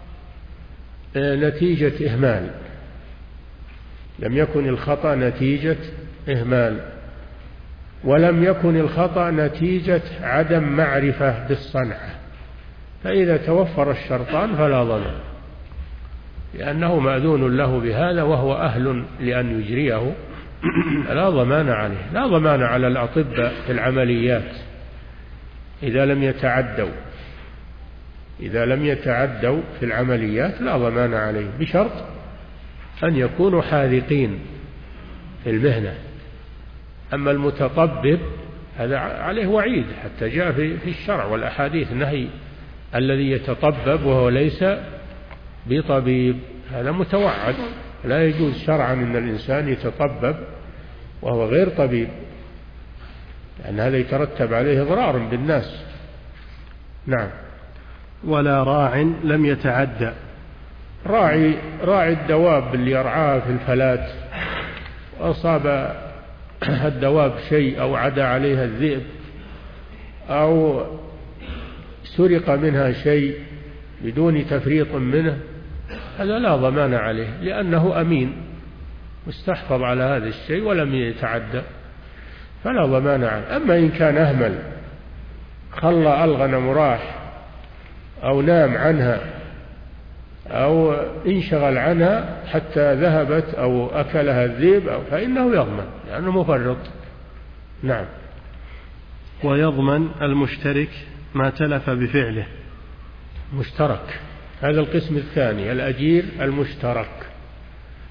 نتيجة إهمال لم يكن الخطأ نتيجة إهمال ولم يكن الخطأ نتيجة عدم معرفة بالصنعة. فإذا توفر الشرطان فلا ضمان، لأنه مأذون له بهذا وهو أهل لأن يجريه، لا ضمان عليه. لا ضمان على الأطباء في العمليات إذا لم يتعدوا إذا لم يتعدوا في العمليات لا ضمان عليه، بشرط أن يكونوا حاذقين في المهنة. أما المتطبب هذا عليه وعيد، حتى جاء في الشرع والأحاديث نهي الذي يتطبب وهو ليس بطبيب، هذا متوعد، لا يجوز شرعا أن الإنسان يتطبب وهو غير طبيب، لأن هذا يترتب عليه إضرار بالناس. نعم. ولا راع لم يتعدى. راعي راعي الدواب اللي يرعاها في الفلات، أصاب الدواب شيء أو عدا عليها الذئب أو سرق منها شيء بدون تفريط منه، هذا لا ضمان عليه، لأنه أمين مستحفظ على هذا الشيء ولم يتعدى، فلا ضمان عليه. أما إن كان أهمل، خلى الغنم راح أو نام عنها أو انشغل عنها حتى ذهبت أو أكلها الذئب أو فإنه يضمن لأنه مفرط. نعم. ويضمن المشترك ما تلف بفعله. مشترك، هذا القسم الثاني، الأجير المشترك.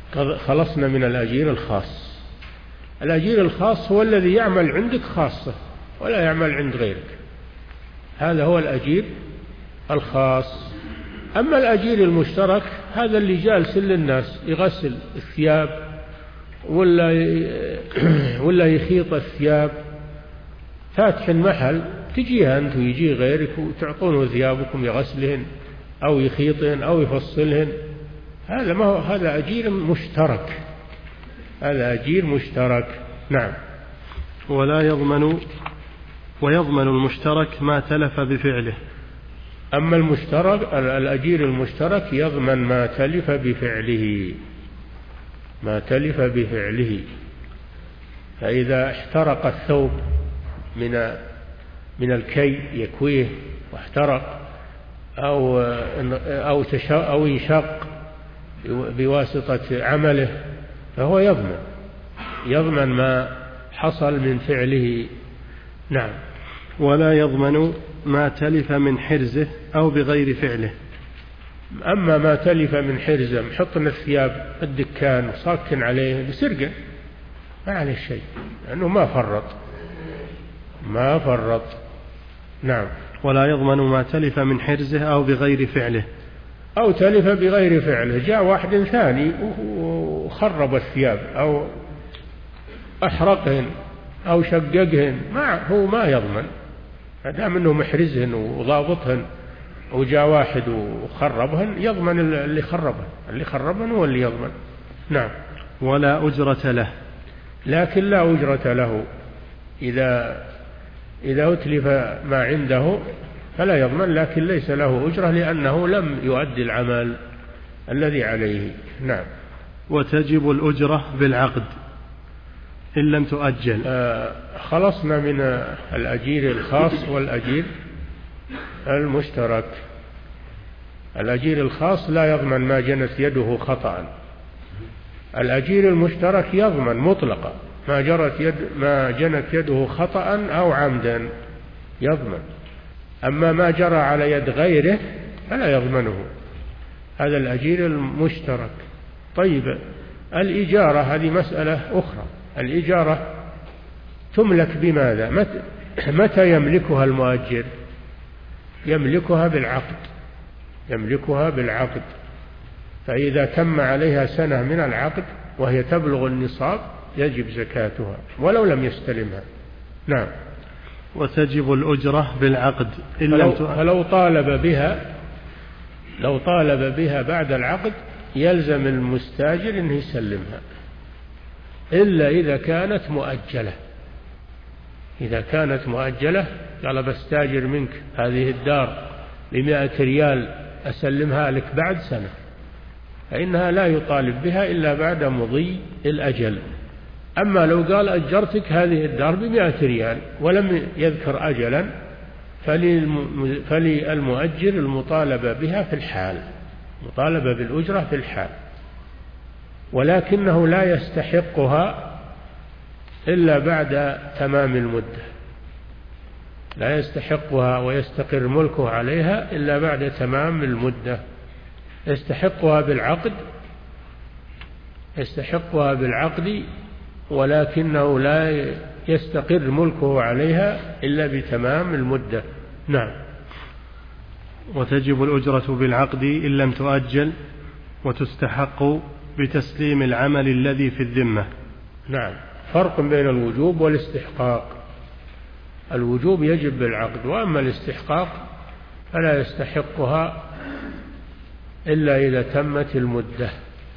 خلصنا من الأجير الخاص. الأجير الخاص هو الذي يعمل عندك خاصة ولا يعمل عند غيرك، هذا هو الأجير الخاص. أما الأجير المشترك هذا اللي جالس للناس يغسل الثياب ولا ولا يخيط الثياب، فاتح المحل تجيها أنت ويجي غيرك وتعطونه ثيابكم يغسلهن أو يخيطهن أو يفصلهن، هذا ما هو، هذا أجير مشترك، هذا أجير مشترك. نعم. ولا يضمن ويضمن المشترك ما تلف بفعله. أما المشترك الأجير المشترك يضمن ما تلف بفعله، ما تلف بفعله. فإذا احترق الثوب من من الكي يكويه واحترق أو أو أو ينشق بواسطة عمله فهو يضمن يضمن ما حصل من فعله. نعم. ولا يضمن ما تلف من حرزه أو بغير فعله. أما ما تلف من حرزه، محطنا الثياب الدكان وصاكن عليه بسرقة ما عليه شيء لأنه ما فرط ما فرط. نعم. ولا يضمن ما تلف من حرزه أو بغير فعله. أو تلف بغير فعله، جاء واحد ثاني وخرب الثياب أو أحرقهن أو شققهن، ما هو ما يضمن، دام أنه محرزهن وضابطهن، وجاء واحد وخربهن يضمن اللي خربهن، اللي خربهن هو اللي يضمن. نعم. ولا أجرة له. لكن لا أجرة له، إذا إذا أتلف ما عنده فلا يضمن، لكن ليس له أجرة لأنه لم يؤدي العمل الذي عليه. نعم. وتجب الأجرة بالعقد إن لم تؤجل. آه خلصنا من الأجير الخاص والأجير المشترك. الأجير الخاص لا يضمن ما جنت يده خطأ، الأجير المشترك يضمن مطلقا ما جرت يد ما جنت يده خطأ أو عمدا يضمن، أما ما جرى على يد غيره فلا يضمنه، هذا الأجير المشترك. طيب الإجارة هذه مسألة أخرى. الإجارة تملك بماذا؟ متى يملكها المؤجر؟ يملكها بالعقد، يملكها بالعقد. فإذا تم عليها سنة من العقد وهي تبلغ النصاب يجب زكاتها ولو لم يستلمها. نعم. وتجب الأجرة بالعقد إن لم تؤجل. فلو طالب بها لو طالب بها بعد العقد يلزم المستاجر أنه يسلمها، إلا إذا كانت مؤجلة. إذا كانت مؤجلة قال بستاجر منك هذه الدار بمائة ريال أسلمها لك بعد سنة، فإنها لا يطالب بها إلا بعد مضي الأجل. أما لو قال أجرتك هذه الدار بمائة ريال ولم يذكر أجلا فللمؤجر المطالبة بها في الحال، مطالبة بالأجرة في الحال، ولكنه لا يستحقها إلا بعد تمام المدة، لا يستحقها ويستقر ملكه عليها إلا بعد تمام المدة. يستحقها بالعقد يستحقها بالعقد ولكنه لا يستقر ملكه عليها إلا بتمام المدة. نعم. وتجب الأجرة بالعقد إن لم تؤجل، وتستحق بتسليم العمل الذي في الذمة. نعم. فرق بين الوجوب والاستحقاق. الوجوب يجب بالعقد، وأما الاستحقاق فلا يستحقها إلا إذا تمت المدة،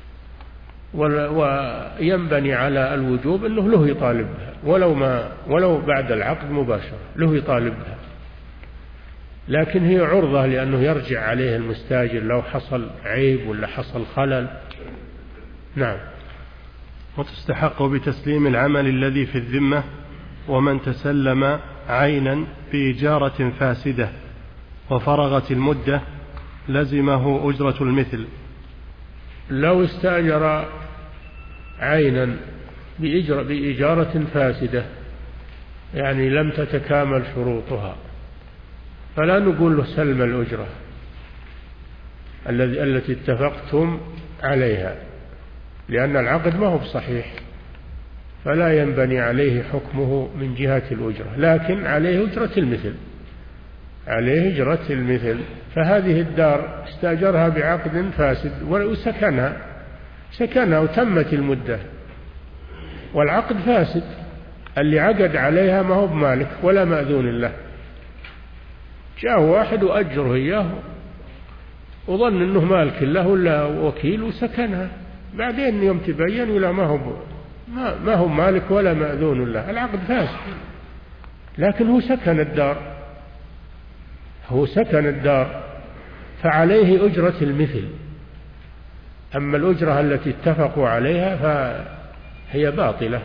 وينبني على الوجوب أنه له يطالب بها ولو, ما ولو بعد العقد مباشرة له يطالب بها، لكن هي عرضة لأنه يرجع عليه المستاجر لو حصل عيب ولا حصل خلل. نعم. وتستحق بتسليم العمل الذي في الذمة، ومن تسلم عينا بإجارة فاسدة وفرغت المدة لزمه أجرة المثل. لو استأجر عينا بإجارة فاسدة يعني لم تتكامل شروطها فلا نقول له سلم الأجرة التي اتفقتم عليها، لأن العقد ما هو بصحيح، فلا ينبني عليه حكمه من جهة الأجرة، لكن عليه أجرة المثل، عليه أجرة المثل. فهذه الدار استأجرها بعقد فاسد وسكنها سكنها وتمت المدة والعقد فاسد، اللي عقد عليها ما هو بمالك ولا مأذون له، جاء واحد وأجره إياه وظن أنه مالك له ولا وكيل وسكنها، بعدين يوم تبين ولا ما هو ما, ما هو مالك ولا مأذون له، العقد فاسد، لكن هو سكن الدار هو سكن الدار فعليه أجرة المثل. أما الأجرة التي اتفقوا عليها فهي باطلة.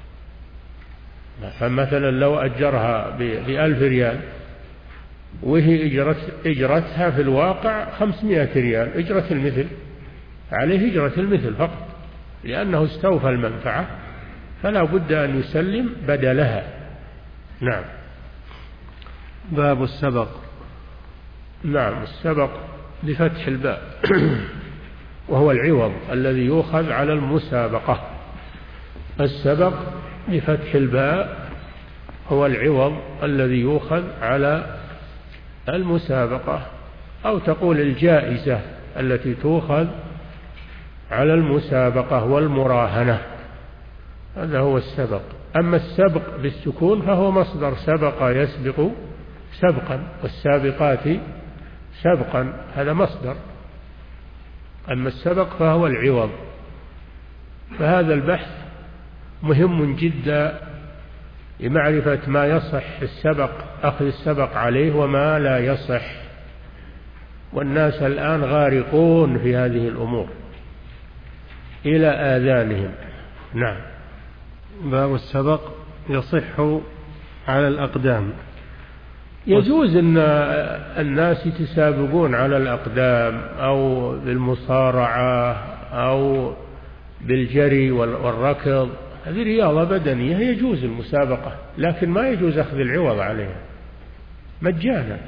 فمثلا لو أجرها بألف ريال وهي إجرت إجرتها في الواقع خمسمائة ريال، إجرة المثل، عليه إجرة المثل فقط، لأنه استوفى المنفعة فلا بد أن يسلم بدلها. نعم. باب السبق. نعم، السبق بفتح الباء وهو العوض الذي يؤخذ على المسابقة. السبق بفتح الباء هو العوض الذي يؤخذ على المسابقة، أو تقول الجائزة التي تؤخذ على المسابقة والمراهنة، هذا هو السبق. أما السبق بالسكون فهو مصدر سبق يسبق سبقا، والسابقات سبقا، هذا مصدر. أما السبق فهو العوض. فهذا البحث مهم جدا لمعرفة ما يصح السبق، أخذ السبق عليه، وما لا يصح. والناس الآن غارقون في هذه الأمور إلى آذانهم. نعم. باب السبق يصح على الأقدام. يجوز أن الناس يتسابقون على الأقدام أو بالمصارعة أو بالجري والركض، هذه رياضة بدنية يجوز المسابقة، لكن ما يجوز أخذ العوض عليها مجانا.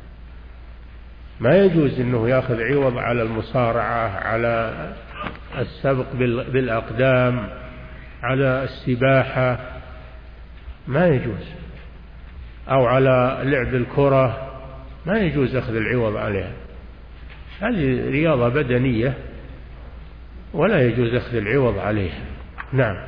ما يجوز أنه يأخذ عوض على المصارعة، على السبق بالأقدام، على السباحة، ما يجوز، أو على لعب الكرة، ما يجوز أخذ العوض عليها، هذه رياضة بدنية ولا يجوز أخذ العوض عليها. نعم.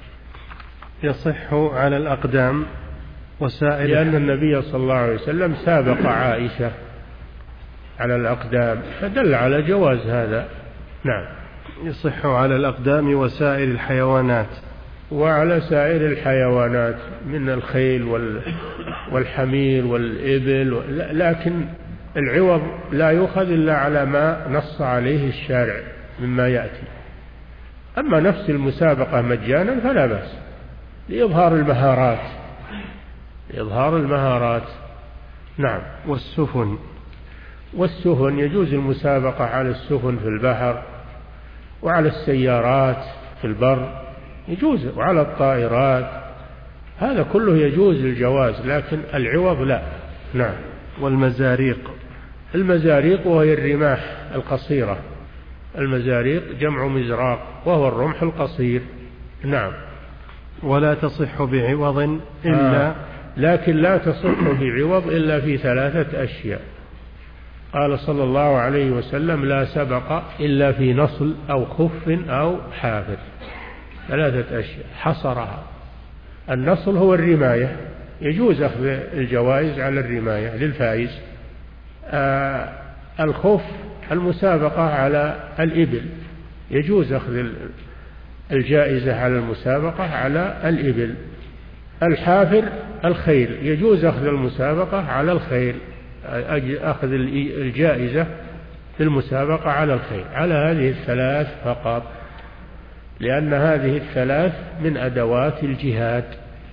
يصح على الأقدام وسائر، لأن النبي صلى الله عليه وسلم سابق عائشة على الأقدام فدل على جواز هذا. نعم. يصح على الأقدام وسائر الحيوانات، وعلى سائر الحيوانات من الخيل والحمير والإبل، لكن العوض لا يؤخذ إلا على ما نص عليه الشارع مما يأتي. أما نفس المسابقة مجانا فلا بأس، لإظهار المهارات لإظهار المهارات. نعم. والسفن. والسفن يجوز المسابقة على السفن في البحر، وعلى السيارات في البر يجوز، وعلى الطائرات، هذا كله يجوز الجواز، لكن العوض لا. نعم. والمزاريق. المزاريق وهي الرماح القصيرة، المزاريق جمع مزراق وهو الرمح القصير. نعم. ولا تصح بعوض إلا آه. لكن لا تصح بعوض إلا في ثلاثة أشياء. قال صلى الله عليه وسلم: لا سبق إلا في نصل أو خف أو حافر. ثلاثة أشياء حصرها. النصل هو الرماية، يجوز أخذ الجوائز على الرماية للفائز. آه الخف المسابقة على الإبل، يجوز أخذ الجائزة على المسابقة على الإبل. الحافر الخيل، يجوز أخذ المسابقة على الخيل، أخذ الجائزة في المسابقة على الخيل، على هذه الثلاث فقط، لأن هذه الثلاث من أدوات الجهاد،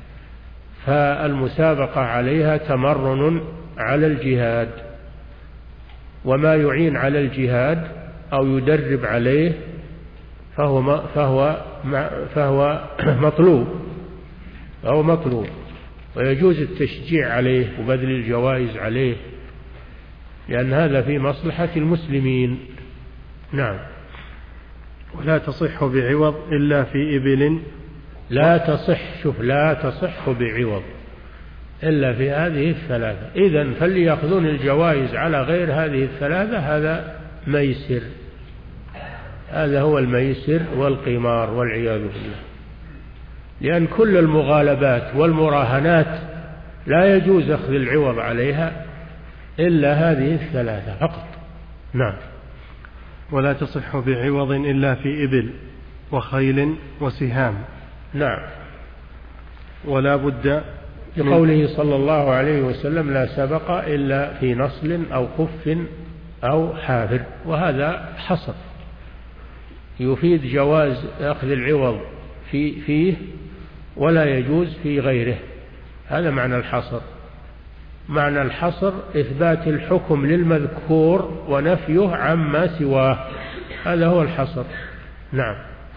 فالمسابقة عليها تمرن على الجهاد، وما يعين على الجهاد أو يدرب عليه فهو فهو فهو مطلوب فهو مطلوب ويجوز التشجيع عليه وبذل الجوائز عليه، لأن هذا في مصلحة المسلمين. نعم. ولا تصح بعوض إلا في إبل. لا تصح، شوف، لا تصح بعوض إلا في هذه الثلاثة. إذن فليأخذون الجوائز على غير هذه الثلاثة، هذا ميسر، هذا هو الميسر والقمار والعياذ بالله. لأن كل المغالبات والمراهنات لا يجوز أخذ العوض عليها إلا هذه الثلاثة فقط. نعم. ولا تصح بعوض إلا في إبل وخيل وسهام. نعم. ولا بد لقوله صلى الله عليه وسلم: لا سبق إلا في نصل أو خف أو حافر. وهذا حصر يفيد جواز أخذ العوض في فيه ولا يجوز في غيره. هذا معنى الحصر. معنى الحصر إثبات الحكم للمذكور ونفيه عما سواه، هذا هو الحصر. نعم.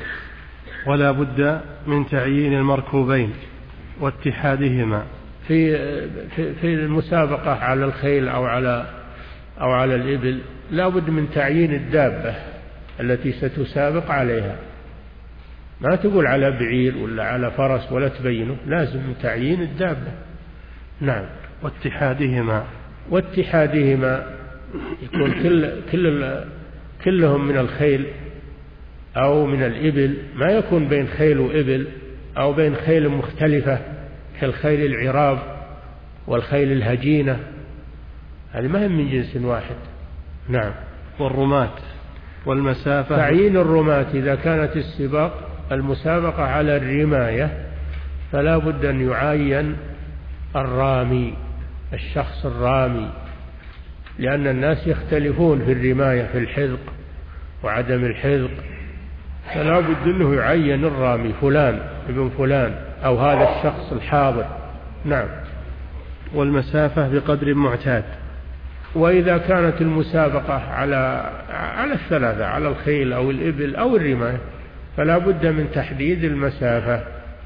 ولا بد من تعيين المركوبين واتحادهما في في المسابقة على الخيل أو على أو على الإبل. لا بد من تعيين الدابة التي ستسابق عليها، ما تقول على بعير ولا على فرس ولا تبينه، لازم تعيين الدابة. نعم. واتحادهما واتحادهما يكون كل كل كلهم من الخيل أو من الإبل، ما يكون بين خيل وإبل أو بين خيل مختلفة كالخيل العراب والخيل الهجينة، هذه ما هي من جنس واحد. نعم. والرماة والمسافة. تعيين الرماة إذا كانت السباق المسابقة على الرماية فلا بد أن يعين الرامي، الشخص الرامي، لأن الناس يختلفون في الرماية، في الحذق وعدم الحذق، فلا بد أنه يعين الرامي فلان ابن فلان أو هذا الشخص الحاضر. نعم. والمسافة بقدر معتاد. وإذا كانت المسابقة على على الثلاثة، على الخيل أو الإبل أو الرماية، فلا بد من تحديد المسافة،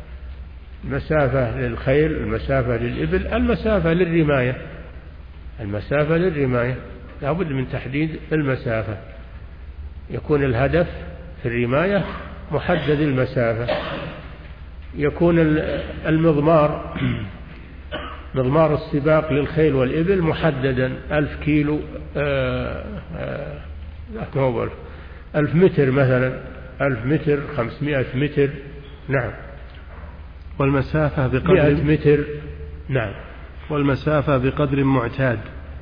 المسافة للخيل، المسافة للإبل، المسافة للرماية، المسافة للرماية لا بد من تحديد المسافة، يكون الهدف في الرماية محدد المسافة، يكون المضمار مضمار السباق للخيل والإبل محددا ألف كيلو آه آه لا ألف متر مثلا، ألف متر، خمسمائة متر. نعم. والمسافة بقدر مئة متر. نعم. والمسافة بقدر معتاد،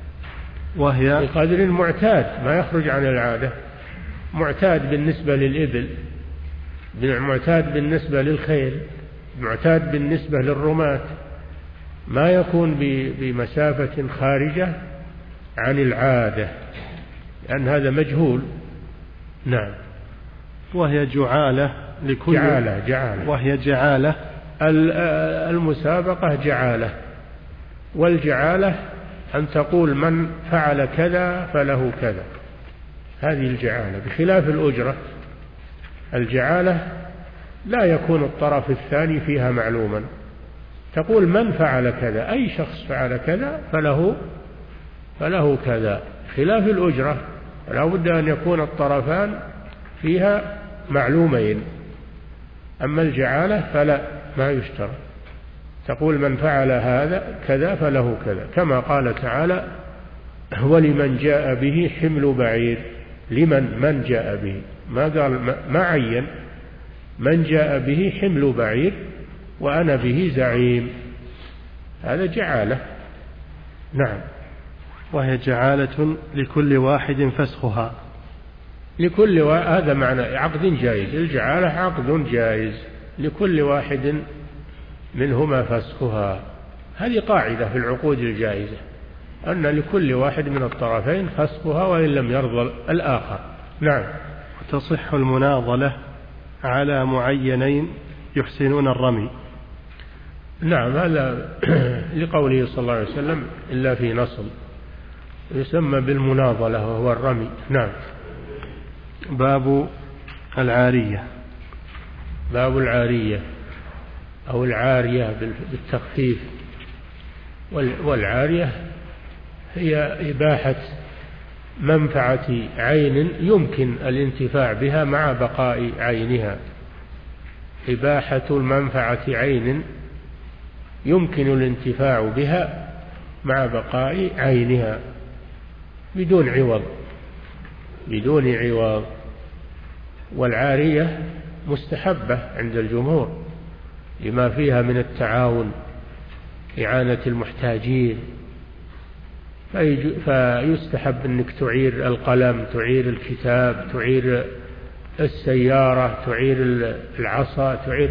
وهي بقدر معتاد ما يخرج عن العادة، معتاد بالنسبة للإبل، معتاد بالنسبة للخيل، معتاد بالنسبة للرماة، ما يكون بمسافة خارجة عن العادة، لأن هذا مجهول. نعم. وهي جعالة لكل جعالة جعالة وهي جعالة المسابقة جعالة، والجعالة أن تقول من فعل كذا فله كذا، هذه الجعالة، بخلاف الأجرة. الجعالة لا يكون الطرف الثاني فيها معلوما، تقول من فعل كذا، أي شخص فعل كذا فله فله كذا، خلاف الأجرة لا بد أن يكون الطرفان فيها معلومين. أما الجعالة فلا، ما يشترط، تقول من فعل هذا كذا فله كذا، كما قال تعالى: ولمن جاء به حمل بعير. لمن من جاء به، ما قال ما عين، من جاء به حمل بعير وأنا به زعيم، هذا جعالة. نعم. وهي جعالة لكل واحد فسخها. لكل و... هذا معنى عقد جائز، الجعالة عقد جائز لكل واحد منهما فسخها، هذه قاعدة في العقود الجائزة، أن لكل واحد من الطرفين فسخها وإن لم يرضى الآخر. نعم. وتصح المناضلة على معينين يحسنون الرمي. نعم. هذا لقوله صلى الله عليه وسلم: إلا في نصل، يسمى بالمناضلة وهو الرمي. نعم. باب العارية. باب العارية أو العارية بالتخفيف، والعارية هي إباحة منفعة عين يمكن الانتفاع بها مع بقاء عينها. إباحة المنفعة عين يمكن الانتفاع بها مع بقاء عينها بدون عوض بدون عوض. والعارية مستحبة عند الجمهور لما فيها من التعاون، إعانة المحتاجين، فيستحب أنك تعير القلم، تعير الكتاب، تعير السيارة، تعير العصا، تعير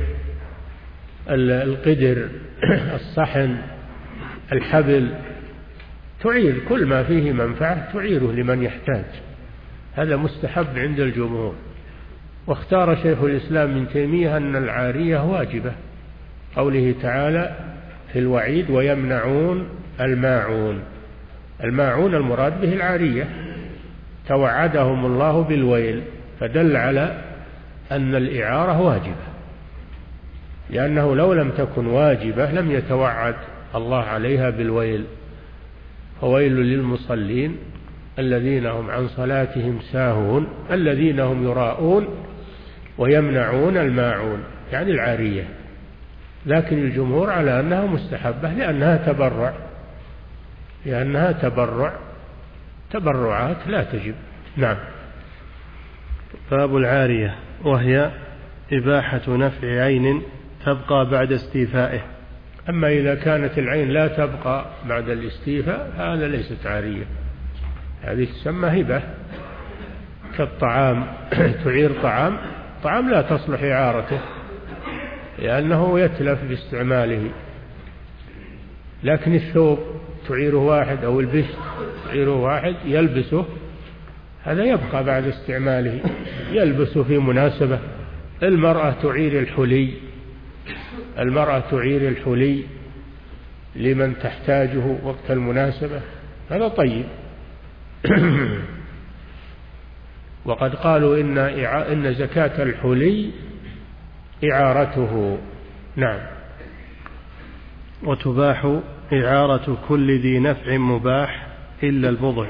القدر، الصحن، الحبل، تعير كل ما فيه منفعة تعيره لمن يحتاج. هذا مستحب عند الجمهور. واختار شيخ الإسلام ابن تيمية أن العارية واجبة، قوله تعالى في الوعيد ويمنعون الماعون. الماعون المراد به العارية، توعدهم الله بالويل، فدل على أن الإعارة واجبة، لأنه لو لم تكن واجبة لم يتوعد الله عليها بالويل. فويل للمصلين الذين هم عن صلاتهم ساهون الذين هم يراءون ويمنعون الماعون، يعني العارية. لكن الجمهور على أنها مستحبة لأنها تبرع لأنها تبرع تبرعات لا تجب. نعم. باب العارية، وهي إباحة نفع عين تبقى بعد استيفائه. أما إذا كانت العين لا تبقى بعد الاستيفاء هذا ليست عارية، هذه تسمى هبة. كالطعام تعير طعام طعام لا تصلح إعارته لأنه يتلف باستعماله، لكن الثوب تعيره واحد أو البشت تعيره واحد يلبسه، هذا يبقى بعد استعماله، يلبسه في مناسبة. المرأة تعير الحلي المرأة تعير الحلي لمن تحتاجه وقت المناسبة، هذا طيب. وقد قالوا إن إن زكاة الحلي إعارته. نعم. وتباح إعارة كل ذي نفع مباح إلا البضع.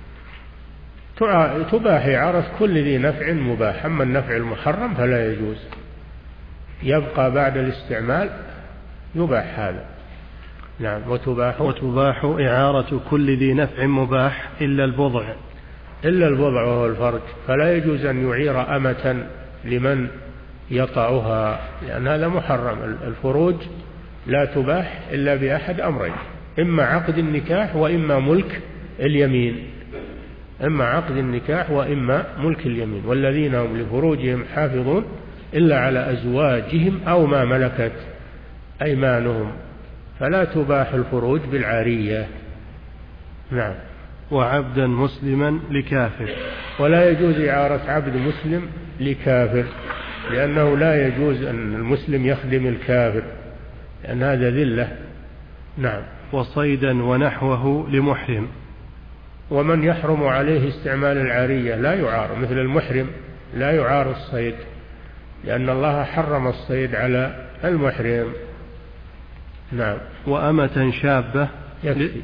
تباح إعارة كل ذي نفع مباح، أما النفع المحرم فلا يجوز، يبقى بعد الاستعمال يباح هذا. نعم. وتباح وتباح إعارة كل ذي نفع مباح إلا البضع إلا البضع وهو الفرج، فلا يجوز أن يعير أمة لمن يطأها لأن هذا محرم. الفروج لا تباح إلا بأحد أمرين، إما عقد النكاح وإما ملك اليمين إما عقد النكاح وإما ملك اليمين. والذين هم لفروجهم حافظون إلا على أزواجهم أو ما ملكت أيمانهم، فلا تباح الفروج بالعارية. نعم. وعبدا مسلما لكافر، ولا يجوز إعارة عبد مسلم لكافر، لأنه لا يجوز أن المسلم يخدم الكافر لأن هذا ذلة. نعم. وصيدا ونحوه لمحرم. ومن يحرم عليه استعمال العارية لا يعار، مثل المحرم لا يعار الصيد، لأن الله حرم الصيد على المحرم. نعم. وأمة شابة. يكفي.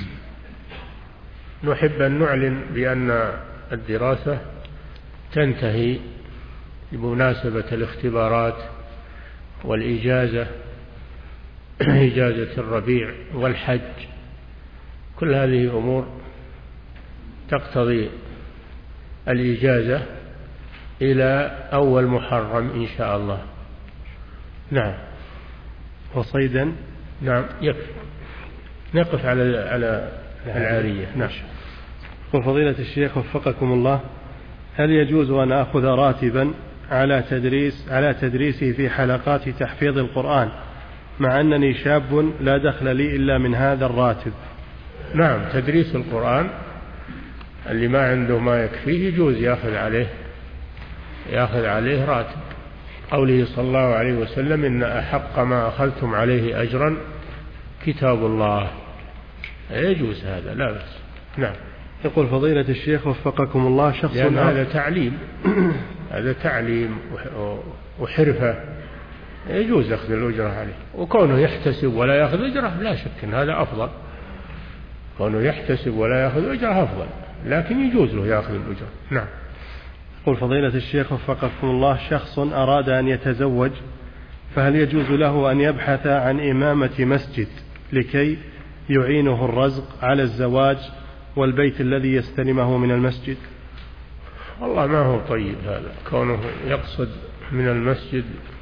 نحب أن نعلن بأن الدراسة تنتهي بمناسبة الاختبارات والإجازة، إجازة الربيع والحج، كل هذه أمور تقتضي الإجازة إلى أول محرم إن شاء الله. نعم. وصيدا. نعم. يكفي. نقف على على العارية. نعم. وفضيلة الشيخ وفقكم الله، هل يجوز أن أخذ راتبا على تدريس على تدريسي في حلقات تحفيظ القرآن مع أنني شاب لا دخل لي إلا من هذا الراتب؟ نعم. تدريس القرآن اللي ما عنده ما يكفيه يجوز يأخذ عليه يأخذ عليه راتب. قوله صلى الله عليه وسلم إن أحق ما أخذتم عليه أجرا كتاب الله، يجوز هذا لا بأس. نعم. يقول فضيلة الشيخ وفقكم الله، شخص لأن هذا تعليم هذا تعليم وحرفة، يجوز أخذ الأجرة عليه، وكونه يحتسب ولا يأخذ أجرة لا شك أن هذا أفضل كونه يحتسب ولا يأخذ أجرة أفضل، لكن يجوز له يأخذ الأجرة. نعم. يقول فضيلة الشيخ وفقكم الله، شخص أراد أن يتزوج، فهل يجوز له أن يبحث عن إمامة مسجد لكي يعينه الرزق على الزواج والبيت الذي يستلمه من المسجد؟ والله ما هو طيب هذا، كونه يقصد من المسجد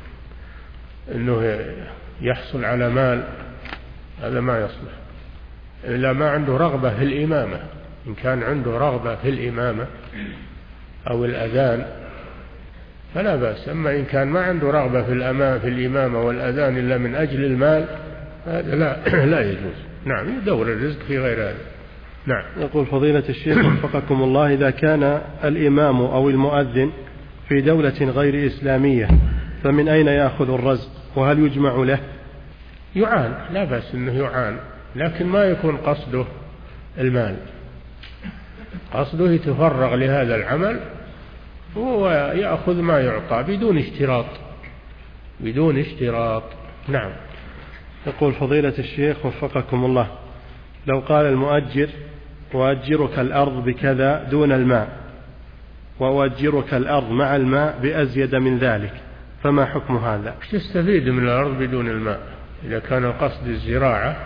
أنه يحصل على مال، هذا ما يصلح إلا ما عنده رغبة في الإمامة. إن كان عنده رغبة في الإمامة أو الأذان فلا بأس، أما إن كان ما عنده رغبة في الأمام في الإمامة والأذان إلا من أجل المال هذا لا لا يجوز. نعم، يدور الرزق في غير هذا. نعم. يقول فضيلة الشيخ وفقكم الله، إذا كان الإمام أو المؤذن في دولة غير إسلامية فمن أين يأخذ الرزق، وهل يجمع له؟ يعان، لا بأس أنه يعان، لكن ما يكون قصده المال، قصده يتفرغ لهذا العمل ويأخذ ما يعطى بدون اشتراط بدون اشتراط. نعم. يقول فضيلة الشيخ وفقكم الله، لو قال المؤجر وأجرك الأرض بكذا دون الماء وأجرك الأرض مع الماء بأزيد من ذلك، فما حكم هذا؟ تستفيد من الأرض بدون الماء إذا كان القصد الزراعة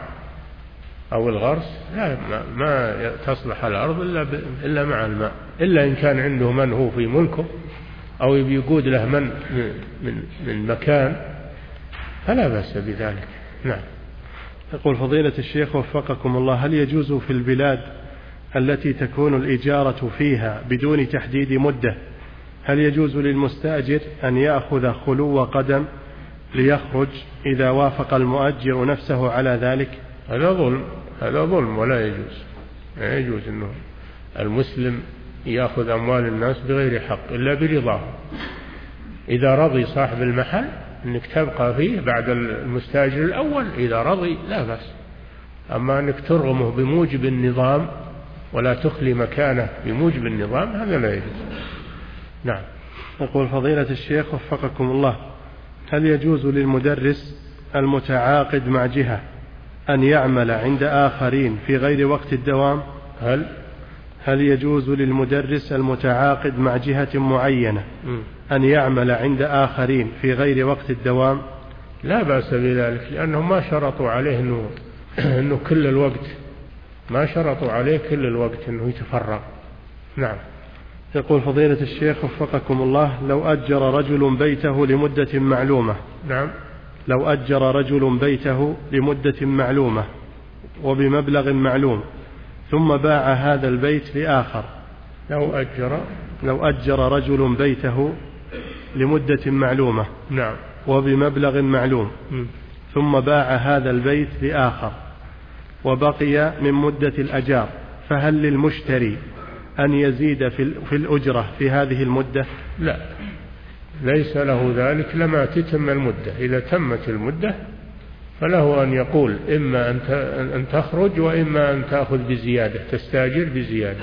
أو الغرس، لا ما تصلح الأرض إلا, إلا مع الماء، إلا إن كان عنده من هو في ملكه أو يقود له من من, من مكان فلا بأس بذلك. نعم. يقول فضيلة الشيخ وفقكم الله، هل يجوز في البلاد التي تكون الإجارة فيها بدون تحديد مدة، هل يجوز للمستأجر أن يأخذ خلو قدم ليخرج إذا وافق المؤجر نفسه على ذلك؟ هذا ظلم، هذا ظلم ولا يجوز. لا يجوز أنه المسلم يأخذ أموال الناس بغير حق إلا برضاه. إذا رضي صاحب المحل أنك تبقى فيه بعد المستأجر الأول، إذا رضي لا بأس، أما أنك ترغمه بموجب النظام ولا تخلي مكانه بموجب النظام هذا لا يجوز. نعم. يقول فضيلة الشيخ وفقكم الله، هل يجوز للمدرس المتعاقد مع جهة أن يعمل عند آخرين في غير وقت الدوام؟ هل هل يجوز للمدرس المتعاقد مع جهة معينة أن يعمل عند آخرين في غير وقت الدوام؟ لا بأس بذلك، لأنهم ما شرطوا عليه أنه, إنه كل الوقت، ما شرطوا عليه كل الوقت أنه يتفرغ. نعم. يقول فضيلة الشيخ وفقكم الله، لو أجر رجل بيته لمدة معلومة. نعم. لو أجر رجل بيته لمدة معلومة وبمبلغ معلوم ثم باع هذا البيت لآخر. لو أجر لو أجر رجل بيته لمدة معلومة. نعم. وبمبلغ معلوم م. ثم باع هذا البيت لآخر وبقي من مدة الأجار، فهل للمشتري أن يزيد في الأجرة في هذه المدة؟ لا، ليس له ذلك لما تتم المدة. إذا تمت المدة فله أن يقول إما أن تخرج وإما أن تأخذ بزيادة، تستاجر بزيادة.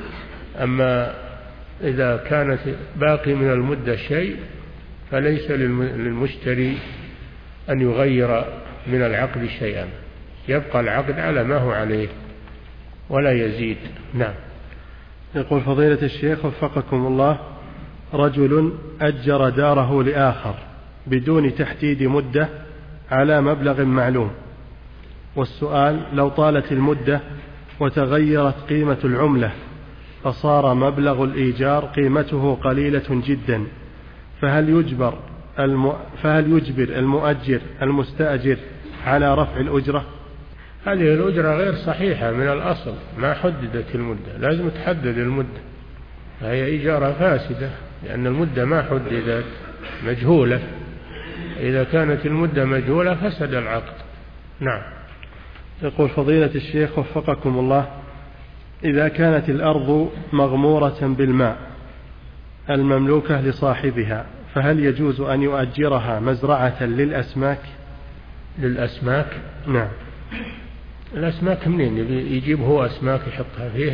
أما إذا كانت باقي من المدة شيء فليس للمشتري أن يغير من العقد شيئا، يبقى العقد على ما هو عليه ولا يزيد. نعم. يقول فضيلة الشيخ وفقكم الله، رجل أجر داره لآخر بدون تحديد مدة على مبلغ معلوم، والسؤال لو طالت المدة وتغيرت قيمة العملة فصار مبلغ الإيجار قيمته قليلة جدا، فهل يجبر الم... فهل يجبر المؤجر المستأجر على رفع الأجرة؟ هذه الأجرة غير صحيحة من الأصل، ما حددت المدة، لازم تحدد المدة، فهي إجارة فاسدة لأن المدة ما حددت، مجهولة. إذا كانت المدة مجهولة فسد العقد. نعم. يقول فضيلة الشيخ وفقكم الله، إذا كانت الأرض مغمورة بالماء المملوكة لصاحبها فهل يجوز أن يؤجرها مزرعة للأسماك؟ للأسماك؟ نعم. الأسماك منين يجيب هو أسماك يحطها فيها؟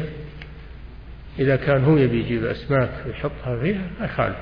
إذا كان هو يبي يجيب أسماك يحطها فيها ما يخالف،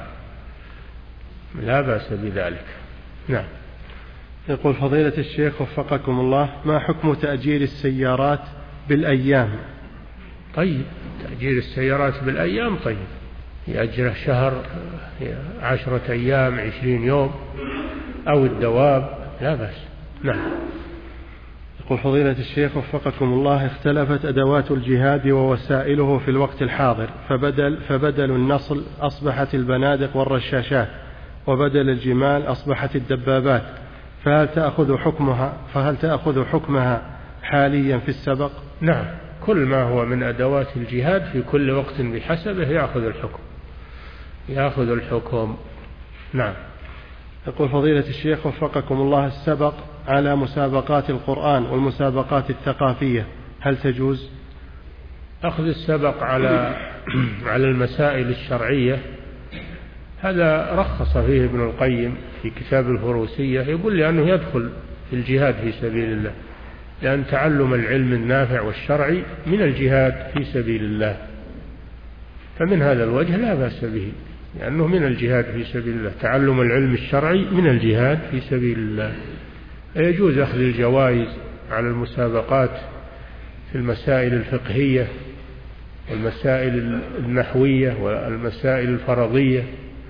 لا بأس بذلك. نعم. يقول فضيلة الشيخ وفقكم الله، ما حكم تأجير السيارات بالأيام. طيب، تأجير السيارات بالأيام طيب، يأجره شهر، عشرة أيام، عشرين يوم، أو الدواب، لا بأس. نعم. يقول فضيلة الشيخ وفقكم الله: اختلفت أدوات الجهاد ووسائله في الوقت الحاضر، فبدل, فبدل النصل أصبحت البنادق والرشاشات، وبدل الجمال أصبحت الدبابات، فهل تأخذ حكمها, فهل تأخذ حكمها حاليا في السبق؟ نعم، كل ما هو من أدوات الجهاد في كل وقت بحسبه يأخذ الحكم، يأخذ الحكم. نعم. يقول فضيلة الشيخ وفقكم الله: السبق على مسابقات القرآن والمسابقات الثقافية هل تجوز؟ أخذ السبق على على المسائل الشرعية هذا رخص فيه ابن القيم في كتاب الفروسية، يقول لأنه يدخل في الجهاد في سبيل الله، لأن تعلم العلم النافع والشرعي من الجهاد في سبيل الله، فمن هذا الوجه لا بأس به، لأنه من الجهاد في سبيل الله، تعلم العلم الشرعي من الجهاد في سبيل الله. يجوز أخذ الجوائز على المسابقات في المسائل الفقهية والمسائل النحوية والمسائل الفرضية،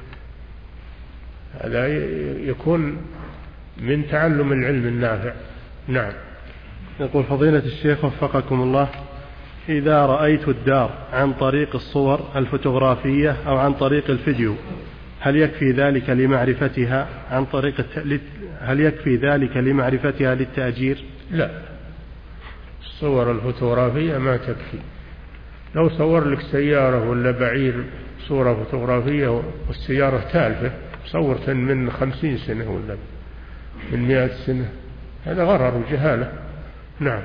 هذا يكون من تعلم العلم النافع. نعم. يقول فضيلة الشيخ وفقكم الله: إذا رأيت الدار عن طريق الصور الفوتوغرافية أو عن طريق الفيديو هل يكفي ذلك لمعرفتها عن طريق الت... هل يكفي ذلك لمعرفتها للتأجير؟ لا، الصور الفوتوغرافية ما تكفي. لو صور لك سيارة ولا بعير صورة فوتوغرافية والسيارة تالفة، صورت من خمسين سنة ولا من مئة سنة، هذا غرر وجهالة. نعم.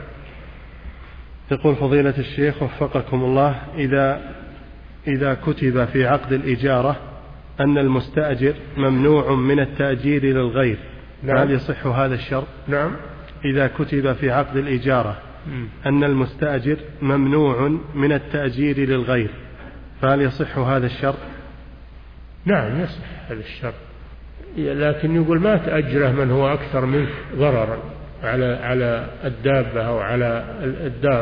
يقول فضيلة الشيخ وفقكم الله: إذا إذا كتب في عقد الإجارة أن المستأجر ممنوع من التأجير للغير، نعم. هل يصح هذا الشرط؟ نعم. إذا كتب في عقد الإجارة أن المستأجر ممنوع من التأجير للغير، فهل يصح هذا الشرط؟ نعم يصح هذا الشرط، لكن يقول ما تأجره من هو أكثر منك ضررا على على الدابة أو على الدار.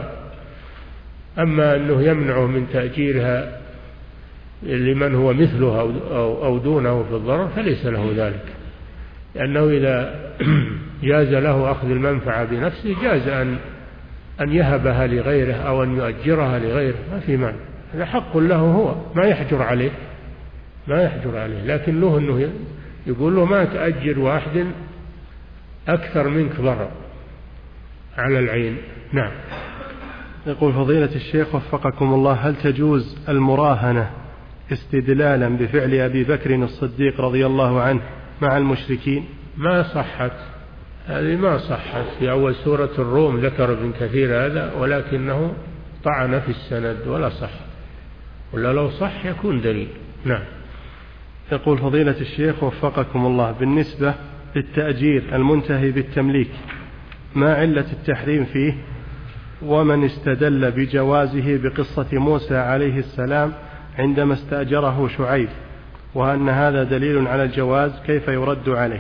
أما أنه يمنعه من تأجيرها لمن هو مثله أو أو دونه في الضرر فليس له ذلك، لأنه إذا جاز له أخذ المنفعة بنفسه جاز أن أن يهبها لغيره أو أن يؤجرها لغيره، ما في مانع، هذا حق له هو، ما يحجر عليه ما يحجر عليه لكن له أنه يقول له ما تأجر واحد أكثر منك ضرر على العين. نعم. يقول فضيلة الشيخ وفقكم الله: هل تجوز المراهنة استدلالا بفعل أبي بكر الصديق رضي الله عنه مع المشركين؟ ما صحت هذه، ما صحت. في أول سورة الروم ذكر ابن كثير هذا، ولكنه طعن في السند ولا صح، ولا لو صح يكون دليل. نعم. يقول فضيلة الشيخ وفقكم الله: بالنسبة للتأجير المنتهي بالتمليك ما علة التحريم فيه؟ ومن استدل بجوازه بقصة موسى عليه السلام عندما استأجره شعيب، وأن هذا دليل على الجواز، كيف يرد عليه؟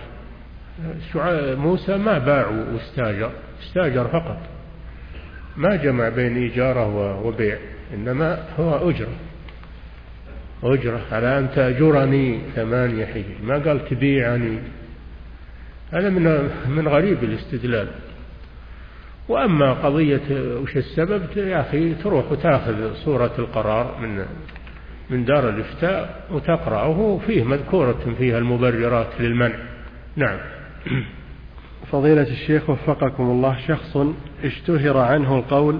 موسى ما باع واستاجر، استاجر فقط، ما جمع بين إيجاره وبيع، إنما هو أجرة أجرة على أن تأجرني ثمانية حجج، ما قال تبيعني. هذا من من غريب الاستدلال. وأما قضية وش السبب، يا أخي تروح وتأخذ صورة القرار من من دار الإفتاء وتقرأه، فيه مذكورة فيها المبررات للمنع. نعم. فضيلة الشيخ وفقكم الله: شخص اشتهر عنه القول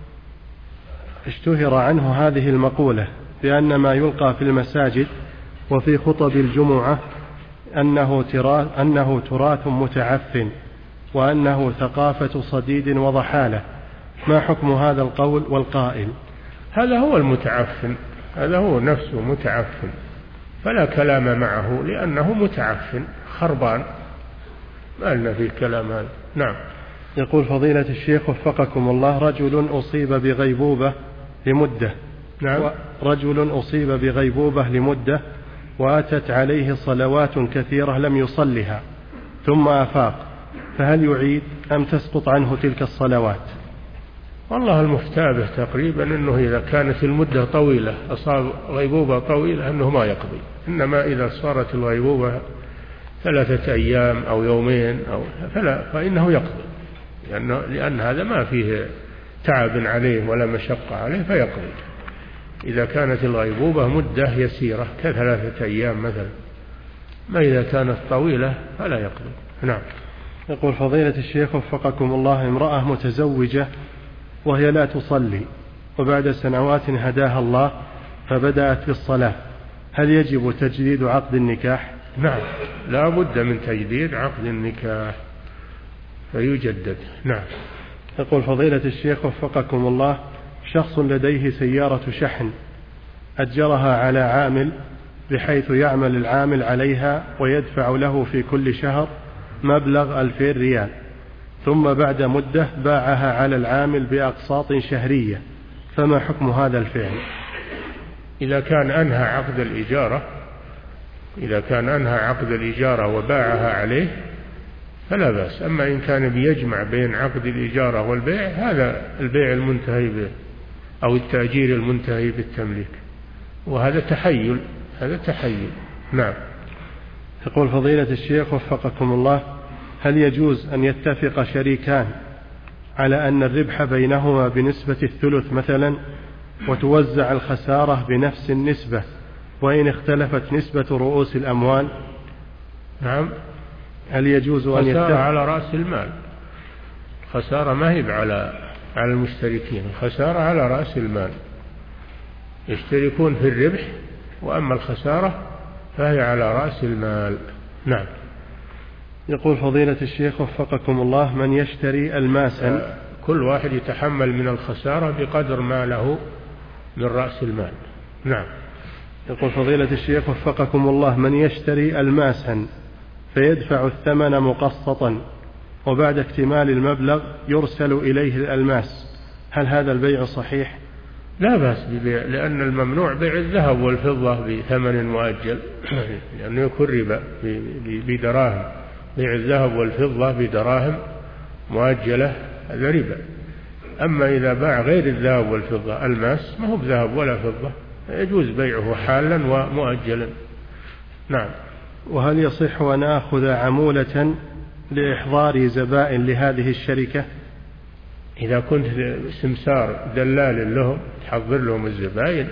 اشتهر عنه هذه المقولة بأن ما يلقى في المساجد وفي خطب الجمعة أنه تراث, أنه تراث متعفن، وأنه ثقافة صديد وضحالة، ما حكم هذا القول والقائل؟ هذا هو المتعفن، هذا هو نفسه متعفن، فلا كلام معه لأنه متعفن خربان، ما لنا في الكلام هذا. نعم. يقول فضيلة الشيخ وفقكم الله: رجل أصيب بغيبوبة لمدة نعم. رجل أصيب بغيبوبة لمدة وأتت عليه صلوات كثيرة لم يصلها ثم أفاق، فهل يعيد أم تسقط عنه تلك الصلوات؟ والله المفتى به تقريبا أنه إذا كانت المدة طويلة أصاب غيبوبة طويلة أنه ما يقضي، إنما إذا صارت الغيبوبة ثلاثة أيام أو يومين أو فلا فإنه يقضي، لأن, لأن هذا ما فيه تعب عليه ولا مشقة عليه فيقضي. إذا كانت الغيبوبة مدة يسيرة كثلاثة أيام مثلا، ما إذا كانت طويلة فلا يقضي. نعم. يقول فضيلة الشيخ وفقكم الله: امرأة متزوجة وهي لا تصلي، وبعد سنوات هداها الله فبدأت بالصلاة، هل يجب تجديد عقد النكاح؟ نعم، لا بد من تجديد عقد النكاح فيجدد. نعم. يقول فضيلة الشيخ وفقكم الله: شخص لديه سيارة شحن أجرها على عامل بحيث يعمل العامل عليها ويدفع له في كل شهر مبلغ ألفين ريال، ثم بعد مدة باعها على العامل بأقساط شهرية، فما حكم هذا الفعل؟ إذا كان أنهى عقد الإجارة إذا كان أنهى عقد الإجارة وباعها عليه فلا بأس. أما إن كان بيجمع بين عقد الإجارة والبيع، هذا البيع المنتهي به أو التأجير المنتهي بالتمليك، وهذا تحيل هذا تحيل. نعم. يقول فضيلة الشيخ وفقكم الله: هل يجوز أن يتفق شريكان على أن الربح بينهما بنسبة الثلث مثلا، وتوزع الخسارة بنفس النسبة وإن اختلفت نسبة رؤوس الأموال؟ نعم. هل يجوز أن يتفق على رأس المال؟ خسارة ما هي على على المشتركين، خسارة على رأس المال، يشتركون في الربح، وأما الخسارة فهي على رأس المال. نعم. يقول فضيلة الشيخ وفقكم الله: من يشتري الماسا، كل واحد يتحمل من الخسارة بقدر ما له من رأس المال. نعم. يقول فضيلة الشيخ وفقكم الله: من يشتري الماسا فيدفع الثمن مقسطا وبعد اكتمال المبلغ يرسل إليه الألماس، هل هذا البيع صحيح؟ لا بأس ببيع، لأن الممنوع بيع الذهب والفضة بثمن مؤجل، لأنه يكون ربا بدراهم. بيع الذهب والفضة بدراهم مؤجلة هذا ربا. أما إذا باع غير الذهب والفضة الماس، ما هو بذهب ولا فضة، يجوز بيعه حالا ومؤجلا. نعم. وهل يصح أن آخذ عمولة لإحضار زبائن لهذه الشركة؟ إذا كنت سمسار دلال لهم تحضر لهم الزبائن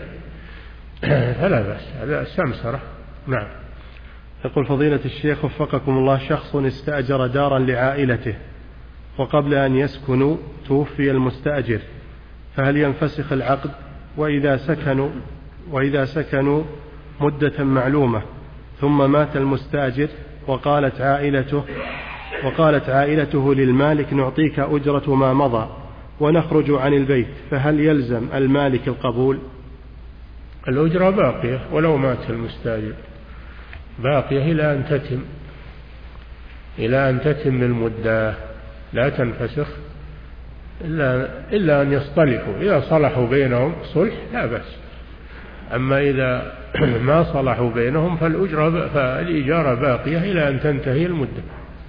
فلا بأس، هذا سمسرة. نعم. يقول فضيلة الشيخ وفقكم الله: شخص استأجر دارا لعائلته وقبل أن يسكنوا توفي المستأجر، فهل ينفسخ العقد؟ وإذا سكنوا وإذا سكنوا مدة معلومة ثم مات المستأجر وقالت عائلته وقالت عائلته للمالك: نعطيك أجرة ما مضى ونخرج عن البيت، فهل يلزم المالك القبول؟ الأجرة باقية ولو مات المستأجر، باقية إلى أن تتم إلى أن تتم المدة، لا تنفسخ إلا, إلا أن يصطلحوا. إذا صلحوا بينهم صلح لا بأس، أما إذا ما صلحوا بينهم فالأجرة فالإجارة باقية إلى أن تنتهي المدة.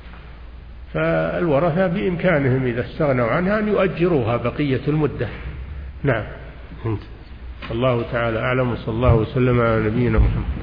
فالورثة بإمكانهم إذا استغنوا عنها أن يؤجروها بقية المدة. نعم. الله تعالى أعلم، وصلى الله وسلم على نبينا محمد.